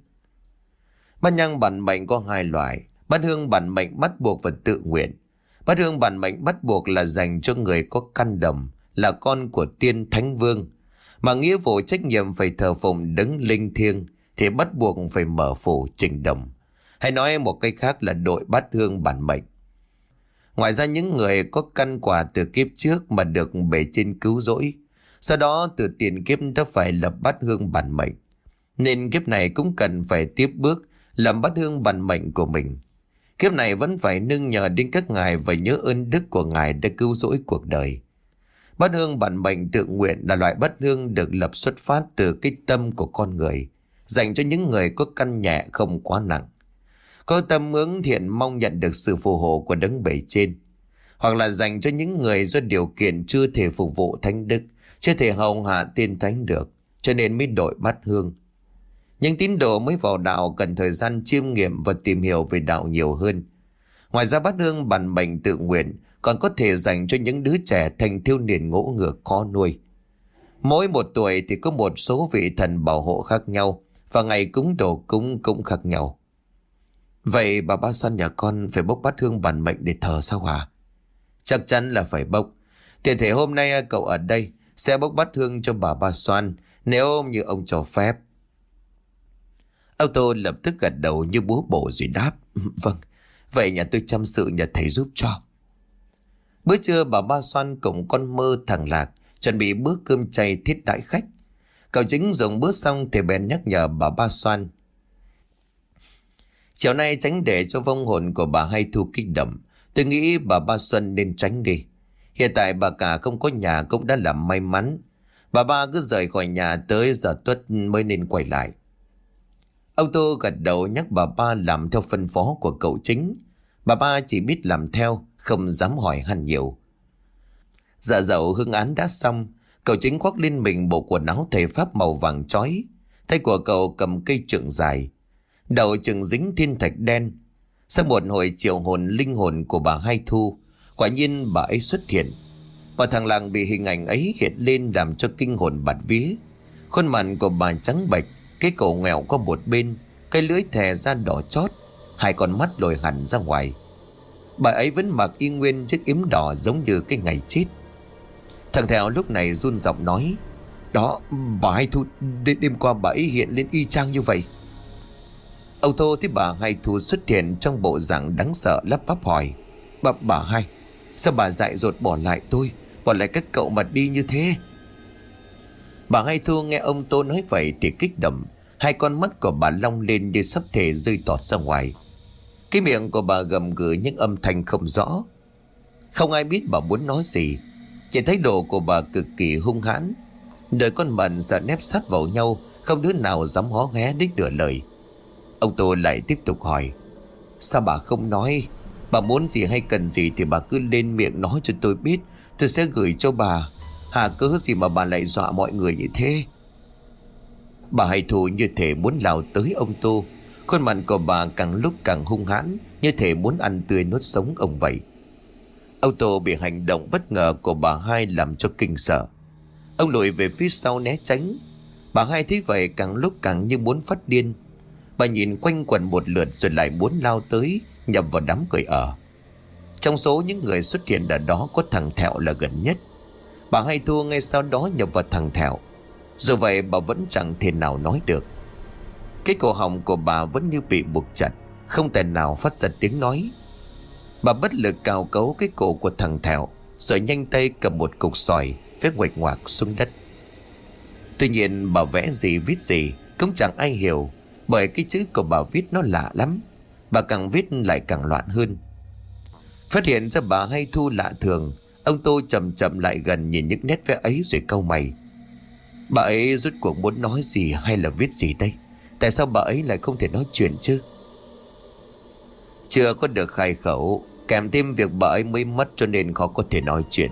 A: Bát nhang bản mệnh có hai loại. Bát hương bản mệnh bắt buộc và tự nguyện. Bát hương bản mệnh bắt buộc là dành cho người có căn đồng, là con của tiên thánh vương, mà nghĩa vụ trách nhiệm phải thờ phụng đấng linh thiêng thì bắt buộc phải mở phủ trình đồng. Hay nói một cách khác là đội bát hương bản mệnh. Ngoài ra những người có căn quả từ kiếp trước mà được bề trên cứu rỗi, sau đó từ tiền kiếp đã phải lập bát hương bản mệnh, nên kiếp này cũng cần phải tiếp bước làm bát hương bản mệnh của mình. Kiếp này vẫn phải nương nhờ đến các ngài và nhớ ơn đức của ngài đã cứu rỗi cuộc đời. Bát hương bản mệnh tự nguyện là loại bát hương được lập xuất phát từ cái tâm của con người, dành cho những người có căn nhẹ không quá nặng, có tâm hướng thiện mong nhận được sự phù hộ của đấng bề trên, hoặc là dành cho những người do điều kiện chưa thể phục vụ thánh đức, chưa thể hầu hạ tiên thánh được, cho nên mới đổi bát hương. Những tín đồ mới vào đạo cần thời gian chiêm nghiệm và tìm hiểu về đạo nhiều hơn. Ngoài ra bát hương bản mệnh tự nguyện còn có thể dành cho những đứa trẻ thành thiếu niên ngỗ ngược khó nuôi. Mỗi một tuổi thì có một số vị thần bảo hộ khác nhau, và ngày cúng đồ cúng cũng khác nhau. Vậy bà Ba Xoan nhà con phải bốc bát hương bản mệnh để thờ sao hả? Chắc chắn là phải bốc. Tiện thể hôm nay cậu ở đây sẽ bốc bát hương cho bà Ba Xoan, nếu như ông cho phép. Âu Tô lập tức gật đầu như búa bổ rồi đáp: Vâng, vậy nhà tôi chăm sự nhờ thầy giúp cho. Bữa trưa bà Ba Xoan cùng con Mơ, thằng Lạc chuẩn bị bữa cơm chay thiết đãi khách. Cậu Chính dùng bữa xong thì bèn nhắc nhở bà Ba Xoan: Chiều nay tránh để cho vong hồn của bà Hai Thu kích động. Tôi nghĩ bà Ba Xuân nên tránh đi. Hiện tại bà cả không có nhà cũng đã là may mắn. Bà Ba cứ rời khỏi nhà tới giờ tuất mới nên quay lại. Ông Tô gật đầu nhắc bà Ba làm theo phân phó của cậu Chính. Bà Ba chỉ biết làm theo, không dám hỏi han nhiều. Dạ dậu hương án đã xong, cậu Chính khoác lên mình bộ quần áo thầy pháp màu vàng chói. Tay của cậu cầm cây trượng dài, đầu trượng dính thiên thạch đen. Sau một hồi triệu hồn linh hồn của bà Hai Thu, quả nhiên bà ấy xuất hiện. Và thằng làng bị hình ảnh ấy hiện lên làm cho kinh hồn bạt vía. Khuôn mặt của bà trắng bệch, cái cổ nghèo qua một bên, cái lưỡi thè ra đỏ chót, hai con mắt lồi hẳn ra ngoài. Bà ấy vẫn mặc y nguyên chiếc yếm đỏ giống như cái ngày chết. Thằng Thẹo lúc này run giọng nói: Đó, bà Hai Thu đêm, đêm qua bà ấy hiện lên y chang như vậy. Ông Tô thấy bà Hai Thu xuất hiện trong bộ dạng đáng sợ, lắp bắp hỏi: Bà, bà Hai, sao bà dại dột bỏ lại tôi, bỏ lại các cậu mà đi như thế? Bà Hai Thu nghe ông Tô nói vậy thì kích động. Hai con mắt của bà long lên như sắp thể rơi tọt ra ngoài. Cái miệng của bà gầm gừ những âm thanh không rõ. Không ai biết bà muốn nói gì. Chỉ thấy độ của bà cực kỳ hung hãn. Đôi con mận sợ nép sát vào nhau, không đứa nào dám hó hé đích nửa lời. Ông Tô lại tiếp tục hỏi: Sao bà không nói? Bà muốn gì hay cần gì thì bà cứ lên miệng nói cho tôi biết, tôi sẽ gửi cho bà. Hà cớ gì mà bà lại dọa mọi người như thế? Bà Hai Thu như thể muốn lao tới ông Tô. Khuôn mặt của bà càng lúc càng hung hãn, như thể muốn ăn tươi nuốt sống ông vậy. Ông Tô bị hành động bất ngờ của bà Hai làm cho kinh sợ. Ông lùi về phía sau né tránh. Bà Hai thấy vậy càng lúc càng như muốn phát điên. Bà nhìn quanh quẩn một lượt rồi lại muốn lao tới, nhập vào đám người ở. Trong số những người xuất hiện ở đó có thằng Thẹo là gần nhất. Bà Hai Thu ngay sau đó nhập vào thằng Thẹo. Dù vậy bà vẫn chẳng thể nào nói được. Cái cổ họng của bà vẫn như bị buộc chặt, không thể nào phát ra tiếng nói. Bà bất lực cào cấu cái cổ của thằng Thẹo, rồi nhanh tay cầm một cục sỏi vẽ nguệch ngoạc xuống đất. Tuy nhiên bà vẽ gì viết gì cũng chẳng ai hiểu, bởi cái chữ của bà viết nó lạ lắm. Bà càng viết lại càng loạn hơn. Phát hiện ra bà Hai Thu lạ thường, ông Tô chậm chậm lại gần nhìn những nét vẽ ấy rồi cau mày. Bà ấy rốt cuộc muốn nói gì hay là viết gì đây? Tại sao bà ấy lại không thể nói chuyện chứ? Chưa có được khai khẩu, kèm thêm việc bà ấy mới mất cho nên khó có thể nói chuyện.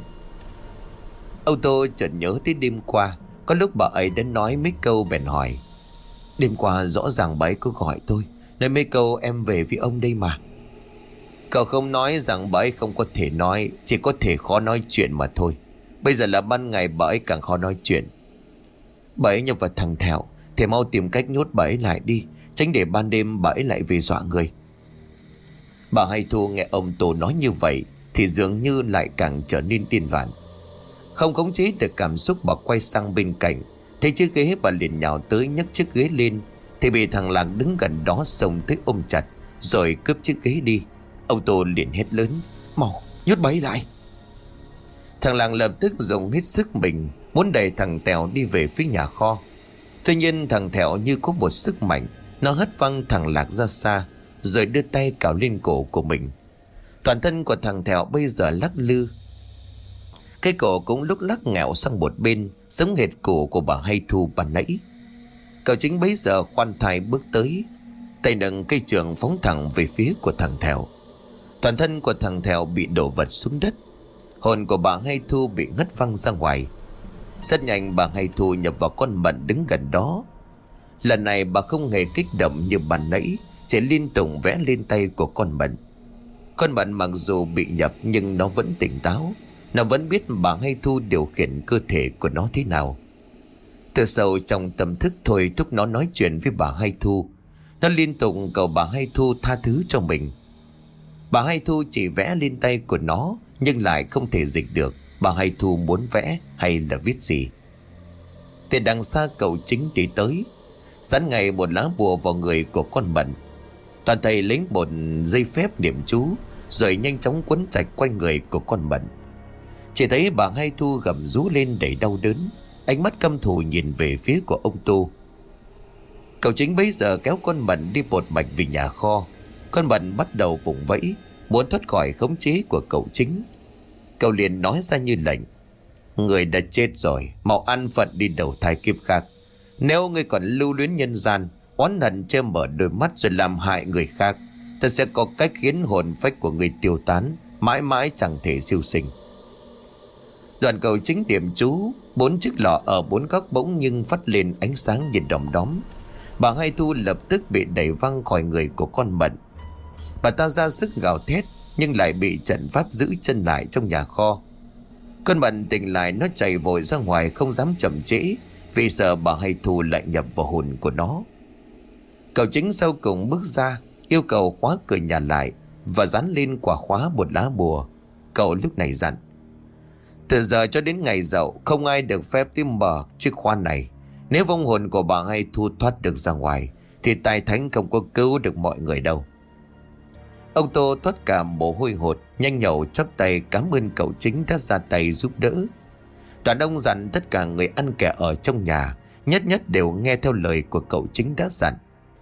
A: Ông Tô chợt nhớ tới đêm qua, có lúc bà ấy đã nói mấy câu bèn hỏi: Đêm qua rõ ràng bà ấy có gọi tôi, nói mấy câu em về với ông đây mà. Cậu không nói rằng bà ấy không có thể nói, chỉ có thể khó nói chuyện mà thôi. Bây giờ là ban ngày bà ấy càng khó nói chuyện. Bà ấy nhập vào thằng Thẹo thì mau tìm cách nhốt bà ấy lại đi, tránh để ban đêm bà ấy lại về dọa người. Bà Hai Thu nghe ông Tô nói như vậy thì dường như lại càng trở nên điên loạn. Không khống chế được cảm xúc, bà quay sang bên cạnh, thấy chiếc ghế, bà liền nhào tới nhấc chiếc ghế lên thì bị thằng Lạc đứng gần đó xông tới ôm chặt rồi cướp chiếc ghế đi. Ông Tô liền hét lớn: Mau nhốt bà ấy lại! Thằng Lạc lập tức dùng hết sức mình muốn đẩy thằng Tèo đi về phía nhà kho. Tuy nhiên thằng Thẹo như có một sức mạnh, nó hất văng thằng Lạc ra xa rồi đưa tay cào lên cổ của mình. Toàn thân của thằng Thẹo bây giờ lắc lư, cái cổ cũng lúc lắc nghẹo sang một bên, giống hệt cổ của bà Hai Thu ban nãy. Cậu Chính bấy giờ khoan thai bước tới, tay nâng cây trường phóng thẳng về phía của thằng Thẹo. Toàn thân của thằng Thẹo bị đổ vật xuống đất, hồn của bà Hai Thu bị ngất văng ra ngoài. Rất nhanh bà Hai Thu nhập vào con Mận đứng gần đó. Lần này bà không hề kích động như ban nãy, chỉ liên tục vẽ lên tay của con Mận. Con Mận mặc dù bị nhập nhưng nó vẫn tỉnh táo. Nó vẫn biết bà Hai Thu điều khiển cơ thể của nó thế nào. Từ sâu trong tâm thức thôi thúc nó nói chuyện với bà Hai Thu. Nó liên tục cầu bà Hai Thu tha thứ cho mình. Bà Hai Thu chỉ vẽ lên tay của nó nhưng lại không thể dịch được bà Hai Thu muốn vẽ hay là viết gì. Từ đằng xa cậu Chính đi tới, dán ngay một lá bùa vào người của con Mận. Toàn thầy lấy một dây phép niệm chú rồi nhanh chóng quấn chặt quanh người của con Mận. Chỉ thấy bà Hai Thu gầm rú lên đầy đau đớn, ánh mắt căm thù nhìn về phía của ông Tô. Cậu Chính bấy giờ kéo con Mận đi một mạch về nhà kho. Con Mận bắt đầu vùng vẫy, muốn thoát khỏi khống chế của cậu Chính. Cậu liền nói ra như lệnh: Người đã chết rồi, mau ăn phận đi đầu thai kiếp khác. Nếu ngươi còn lưu luyến nhân gian, oán hận che mở đôi mắt rồi làm hại người khác, ta sẽ có cách khiến hồn phách của người tiêu tán, mãi mãi chẳng thể siêu sinh. Đoàn cậu Chính điểm chú, bốn chiếc lọ ở bốn góc bỗng nhưng phát lên ánh sáng nhìn đom đóm. Bà Hai Thu lập tức bị đẩy văng khỏi người của con Mận. Bà ta ra sức gào thét nhưng lại bị trận pháp giữ chân lại trong nhà kho. Con Mận tỉnh lại, nó chạy vội ra ngoài không dám chậm trễ vì sợ bà Hai Thu lại nhập vào hồn của nó. Cậu Chính sau cùng bước ra, yêu cầu khóa cửa nhà lại và dán lên quả khóa một lá bùa. Cậu lúc này dặn: Từ giờ cho đến ngày dậu không ai được phép tìm mở chiếc khoan này. Nếu vong hồn của bà Hai Thu thoát được ra ngoài thì tài thánh không có cứu được mọi người đâu. Ông Tô thoát cả mồ hôi hột, nhanh nhẩu chắp tay cảm ơn cậu chính đã ra tay giúp đỡ. Đoàn ông dặn tất cả người ăn kẻ ở trong nhà nhất nhất đều nghe theo lời của cậu chính đã dặn.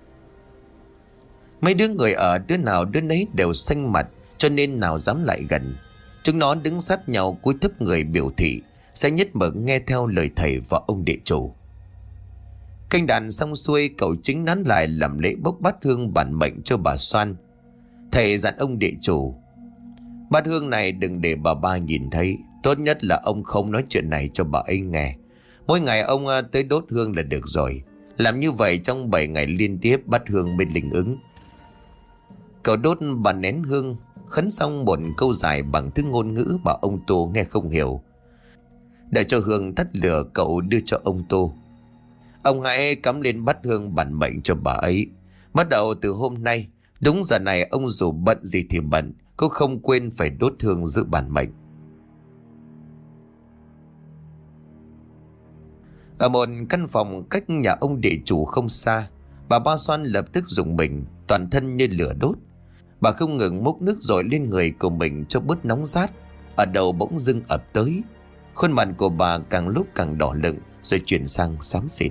A: Mấy đứa người ở đứa nào đứa nấy đều xanh mặt, cho nên nào dám lại gần. Chúng nó đứng sát nhau cúi thấp người biểu thị sẽ nhất mực nghe theo lời thầy và ông địa chủ. Canh đàn xong xuôi, cậu chính nán lại làm lễ bốc bát hương bản mệnh cho bà Xoan. Thầy dặn ông địa chủ: bát hương này đừng để bà ba nhìn thấy, tốt nhất là ông không nói chuyện này cho bà ấy nghe. Mỗi ngày ông tới đốt hương là được rồi. Làm như vậy trong bảy ngày liên tiếp bát hương mới linh ứng. Cậu đốt bà nén hương, khấn xong một câu dài bằng thứ ngôn ngữ mà ông Tô nghe không hiểu. Để cho hương tắt lửa, cậu đưa cho ông Tô: ông hãy cắm lên bát hương bản mệnh cho bà ấy. Bắt đầu từ hôm nay, đúng giờ này ông dù bận gì thì bận, cũng không quên phải đốt hương giữ bản mệnh. Ở một căn phòng cách nhà ông địa chủ không xa, bà Ba Xoan lập tức rùng mình, toàn thân như lửa đốt. Bà không ngừng múc nước dội lên người của mình cho bớt nóng rát. Ở đầu bỗng dưng ập tới, khuôn mặt của bà càng lúc càng đỏ lựng rồi chuyển sang xám xịt.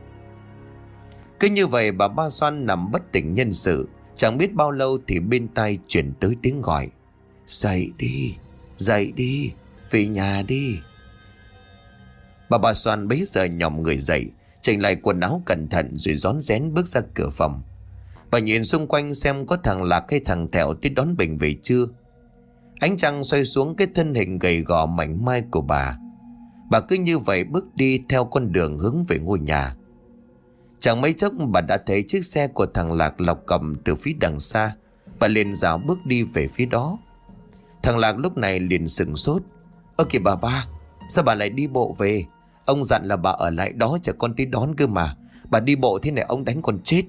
A: Cứ như vậy bà Ba Xoan nằm bất tỉnh nhân sự. Chẳng biết bao lâu thì bên tai chuyển tới tiếng gọi: dậy đi, dậy đi, về nhà đi. Bà Ba Xoan bấy giờ nhòm người dậy, chỉnh lại quần áo cẩn thận rồi rón rén bước ra cửa phòng. Bà nhìn xung quanh xem có thằng Lạc hay thằng Thẹo tới đón mình về chưa. Ánh trăng xoay xuống cái thân hình gầy gò mảnh mai của bà. Bà cứ như vậy bước đi theo con đường hướng về ngôi nhà. Chẳng mấy chốc bà đã thấy chiếc xe của thằng Lạc lọc cầm từ phía đằng xa. Bà liền rảo bước đi về phía đó. Thằng Lạc lúc này liền sửng sốt: ơ kìa bà ba, sao bà lại đi bộ về? Ông dặn là bà ở lại đó chờ con tới đón cơ mà. Bà đi bộ thế này ông đánh con chết.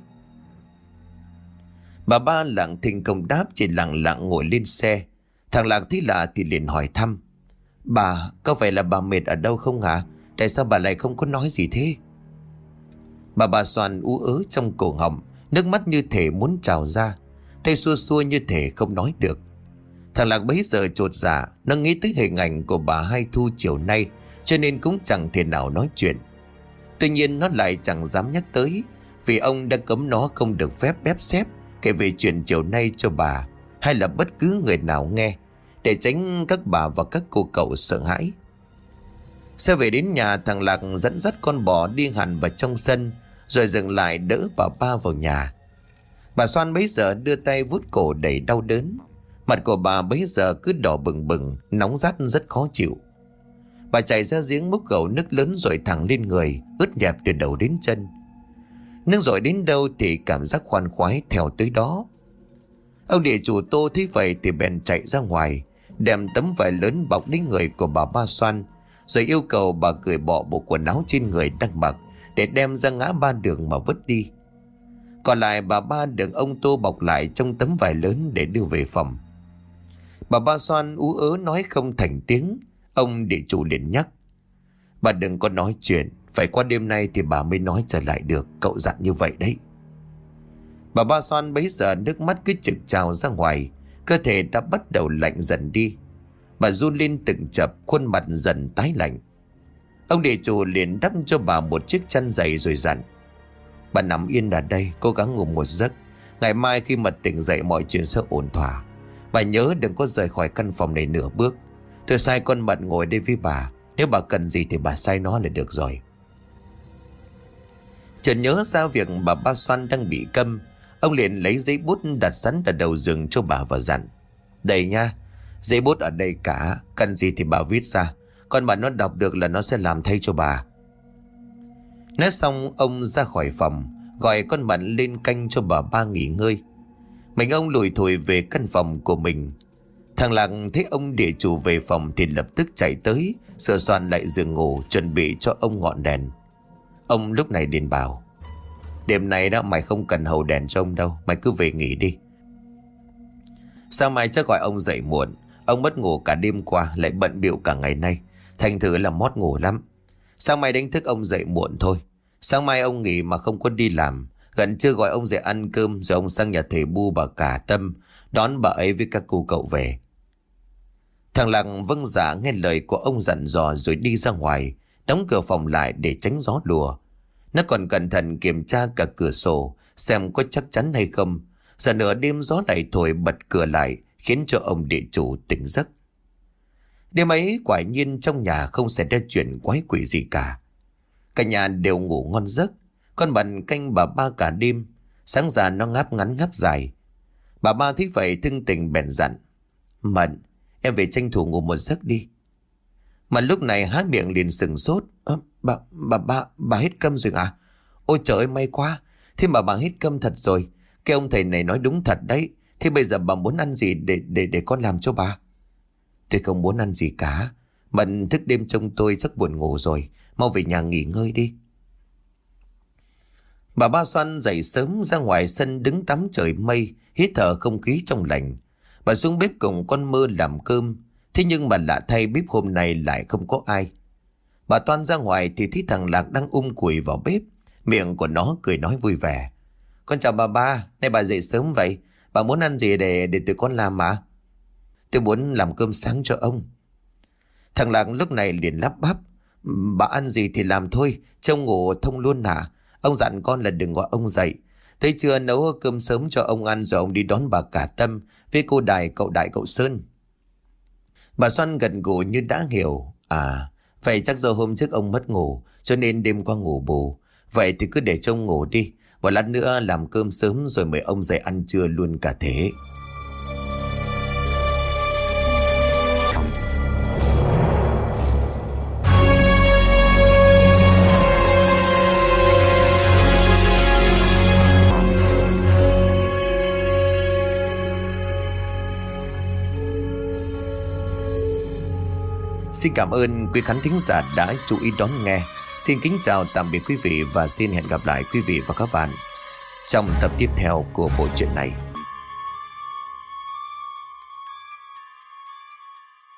A: Bà ba lặng thinh không đáp, chỉ lặng lặng ngồi lên xe. Thằng Lạc thấy lạ thì liền hỏi thăm: bà, có phải là bà mệt ở đâu không hả? Tại sao bà lại không có nói gì thế? Bà Ba Xoan ú ớ trong cổ họng, nước mắt như thể muốn trào ra, tay xua xua như thể không nói được. Thằng Lạc bấy giờ chột dạ, nó nghĩ tới hình ảnh của bà Hai Thu chiều nay, cho nên cũng chẳng thể nào nói chuyện. Tuy nhiên nó lại chẳng dám nhắc tới, vì ông đã cấm nó không được phép bép xép kể về chuyện chiều nay cho bà hay là bất cứ người nào nghe, để tránh các bà và các cô cậu sợ hãi. Xe về đến nhà, thằng Lạc dẫn dắt con bò đi hẳn vào trong sân, rồi dừng lại đỡ bà ba vào nhà. Bà Xoan bấy giờ đưa tay vuốt cổ đầy đau đớn. Mặt của bà bấy giờ cứ đỏ bừng bừng, nóng rát rất khó chịu. Bà chạy ra giếng múc gầu nước lớn rồi thẳng lên người, ướt nhẹp từ đầu đến chân. Nước dội đến đâu thì cảm giác khoan khoái theo tới đó. Ông địa chủ Tô thấy vậy thì bèn chạy ra ngoài, đem tấm vải lớn bọc lên người của bà Ba Xoan, rồi yêu cầu bà cởi bỏ bộ quần áo trên người đang mặc để đem ra ngã ba đường mà vứt đi. Còn lại bà ba được ông Tô bọc lại trong tấm vải lớn để đưa về phòng. Bà Ba Xoan ú ớ nói không thành tiếng. Ông địa chủ liền nhắc: bà đừng có nói chuyện, phải qua đêm nay thì bà mới nói trở lại được, cậu dặn như vậy đấy. Bà Ba Xoan bấy giờ nước mắt cứ trực trào ra ngoài, cơ thể đã bắt đầu lạnh dần đi. Bà run lên từng chập, khuôn mặt dần tái lạnh. Ông địa chủ liền đắp cho bà một chiếc chăn dày rồi dặn: bà nằm yên ở đây, cố gắng ngủ một giấc. Ngày mai khi mà tỉnh dậy mọi chuyện sẽ ổn thỏa. Bà nhớ đừng có rời khỏi căn phòng này nửa bước. Tôi sai con Mận ngồi đây với bà, nếu bà cần gì thì bà sai nó là được rồi. Chợt nhớ ra việc bà Ba Xoan đang bị câm, ông liền lấy giấy bút đặt sẵn ở đầu giường cho bà và dặn: đây nha, giấy bút ở đây cả, cần gì thì bà viết ra, còn bà nó đọc được là nó sẽ làm thay cho bà. Nói xong ông ra khỏi phòng, gọi con Mận lên canh cho bà ba nghỉ ngơi. Mình ông lủi thủi về căn phòng của mình. Thằng Lạc thấy ông địa chủ về phòng thì lập tức chạy tới, sửa soạn lại giường ngủ, chuẩn bị cho ông ngọn đèn. Ông lúc này liền bảo: đêm nay đó mày không cần hầu đèn cho ông đâu, mày cứ về nghỉ đi. Sáng mai chắc gọi ông dậy muộn, ông mất ngủ cả đêm qua lại bận bịu cả ngày nay, thành thử là mót ngủ lắm. Sáng mai đánh thức ông dậy muộn thôi. Sáng mai ông nghỉ mà không có đi làm. Gần trưa gọi ông dậy ăn cơm, rồi ông sang nhà thầy Bu bà Cả Tâm đón bà ấy với các cô cậu về. Thằng Lạc vâng dạ nghe lời của ông dặn dò rồi đi ra ngoài, đóng cửa phòng lại để tránh gió lùa. Nó còn cẩn thận kiểm tra cả cửa sổ xem có chắc chắn hay không. Giờ nửa đêm gió lại thổi bật cửa lại, khiến cho ông địa chủ tỉnh giấc. Đêm ấy quả nhiên trong nhà không xảy ra chuyện quái quỷ gì cả. Cả nhà đều ngủ ngon giấc. Con Mận canh bà Ba cả đêm. Sáng ra nó ngáp ngắn ngáp dài. Bà Ba thấy vậy thưng tình bèn dặn: Mận, em về tranh thủ ngủ một giấc đi. Mà lúc này há miệng liền sừng sốt. Ơ, bà, bà, bà, bà hết câm rồi à? Ôi trời ơi, may quá. Thế mà bà hết câm thật rồi. Cái ông thầy này nói đúng thật đấy. Thế bây giờ bà muốn ăn gì để để để con làm cho bà? Tôi không muốn ăn gì cả. Mận thức đêm trông tôi rất buồn ngủ rồi. Mau về nhà nghỉ ngơi đi. Bà Ba Xoan dậy sớm ra ngoài sân đứng tắm trời mây, hít thở không khí trong lành. Bà xuống bếp cùng con Mơ làm cơm. Thế nhưng mà lạ thay bếp hôm nay lại không có ai. Bà Toan ra ngoài thì thấy thằng Lạc đang um cùi vào bếp. Miệng của nó cười nói vui vẻ: Con chào bà Ba, nay bà dậy sớm vậy. Bà muốn ăn gì để để tụi con làm mà? Tôi muốn làm cơm sáng cho ông. Thằng Lạc lúc này liền lắp bắp: Bà ăn gì thì làm thôi, trông ngủ thông luôn hả? Ông dặn con là đừng gọi ông dậy. Thấy chưa, nấu cơm sớm cho ông ăn rồi ông đi đón bà Cả Tâm với cô Đài, cậu Đại, cậu Sơn. Bà Xoan gật gù như đã hiểu. À, vậy chắc do hôm trước ông mất ngủ cho nên đêm qua ngủ bù. Vậy thì cứ để cho ông ngủ đi. Và lát nữa làm cơm sớm rồi mời ông dậy ăn trưa luôn cả thế. Xin cảm ơn quý khán thính giả đã chú ý đón nghe. Xin kính chào tạm biệt quý vị và xin hẹn gặp lại quý vị và các bạn trong tập tiếp theo của bộ truyện này.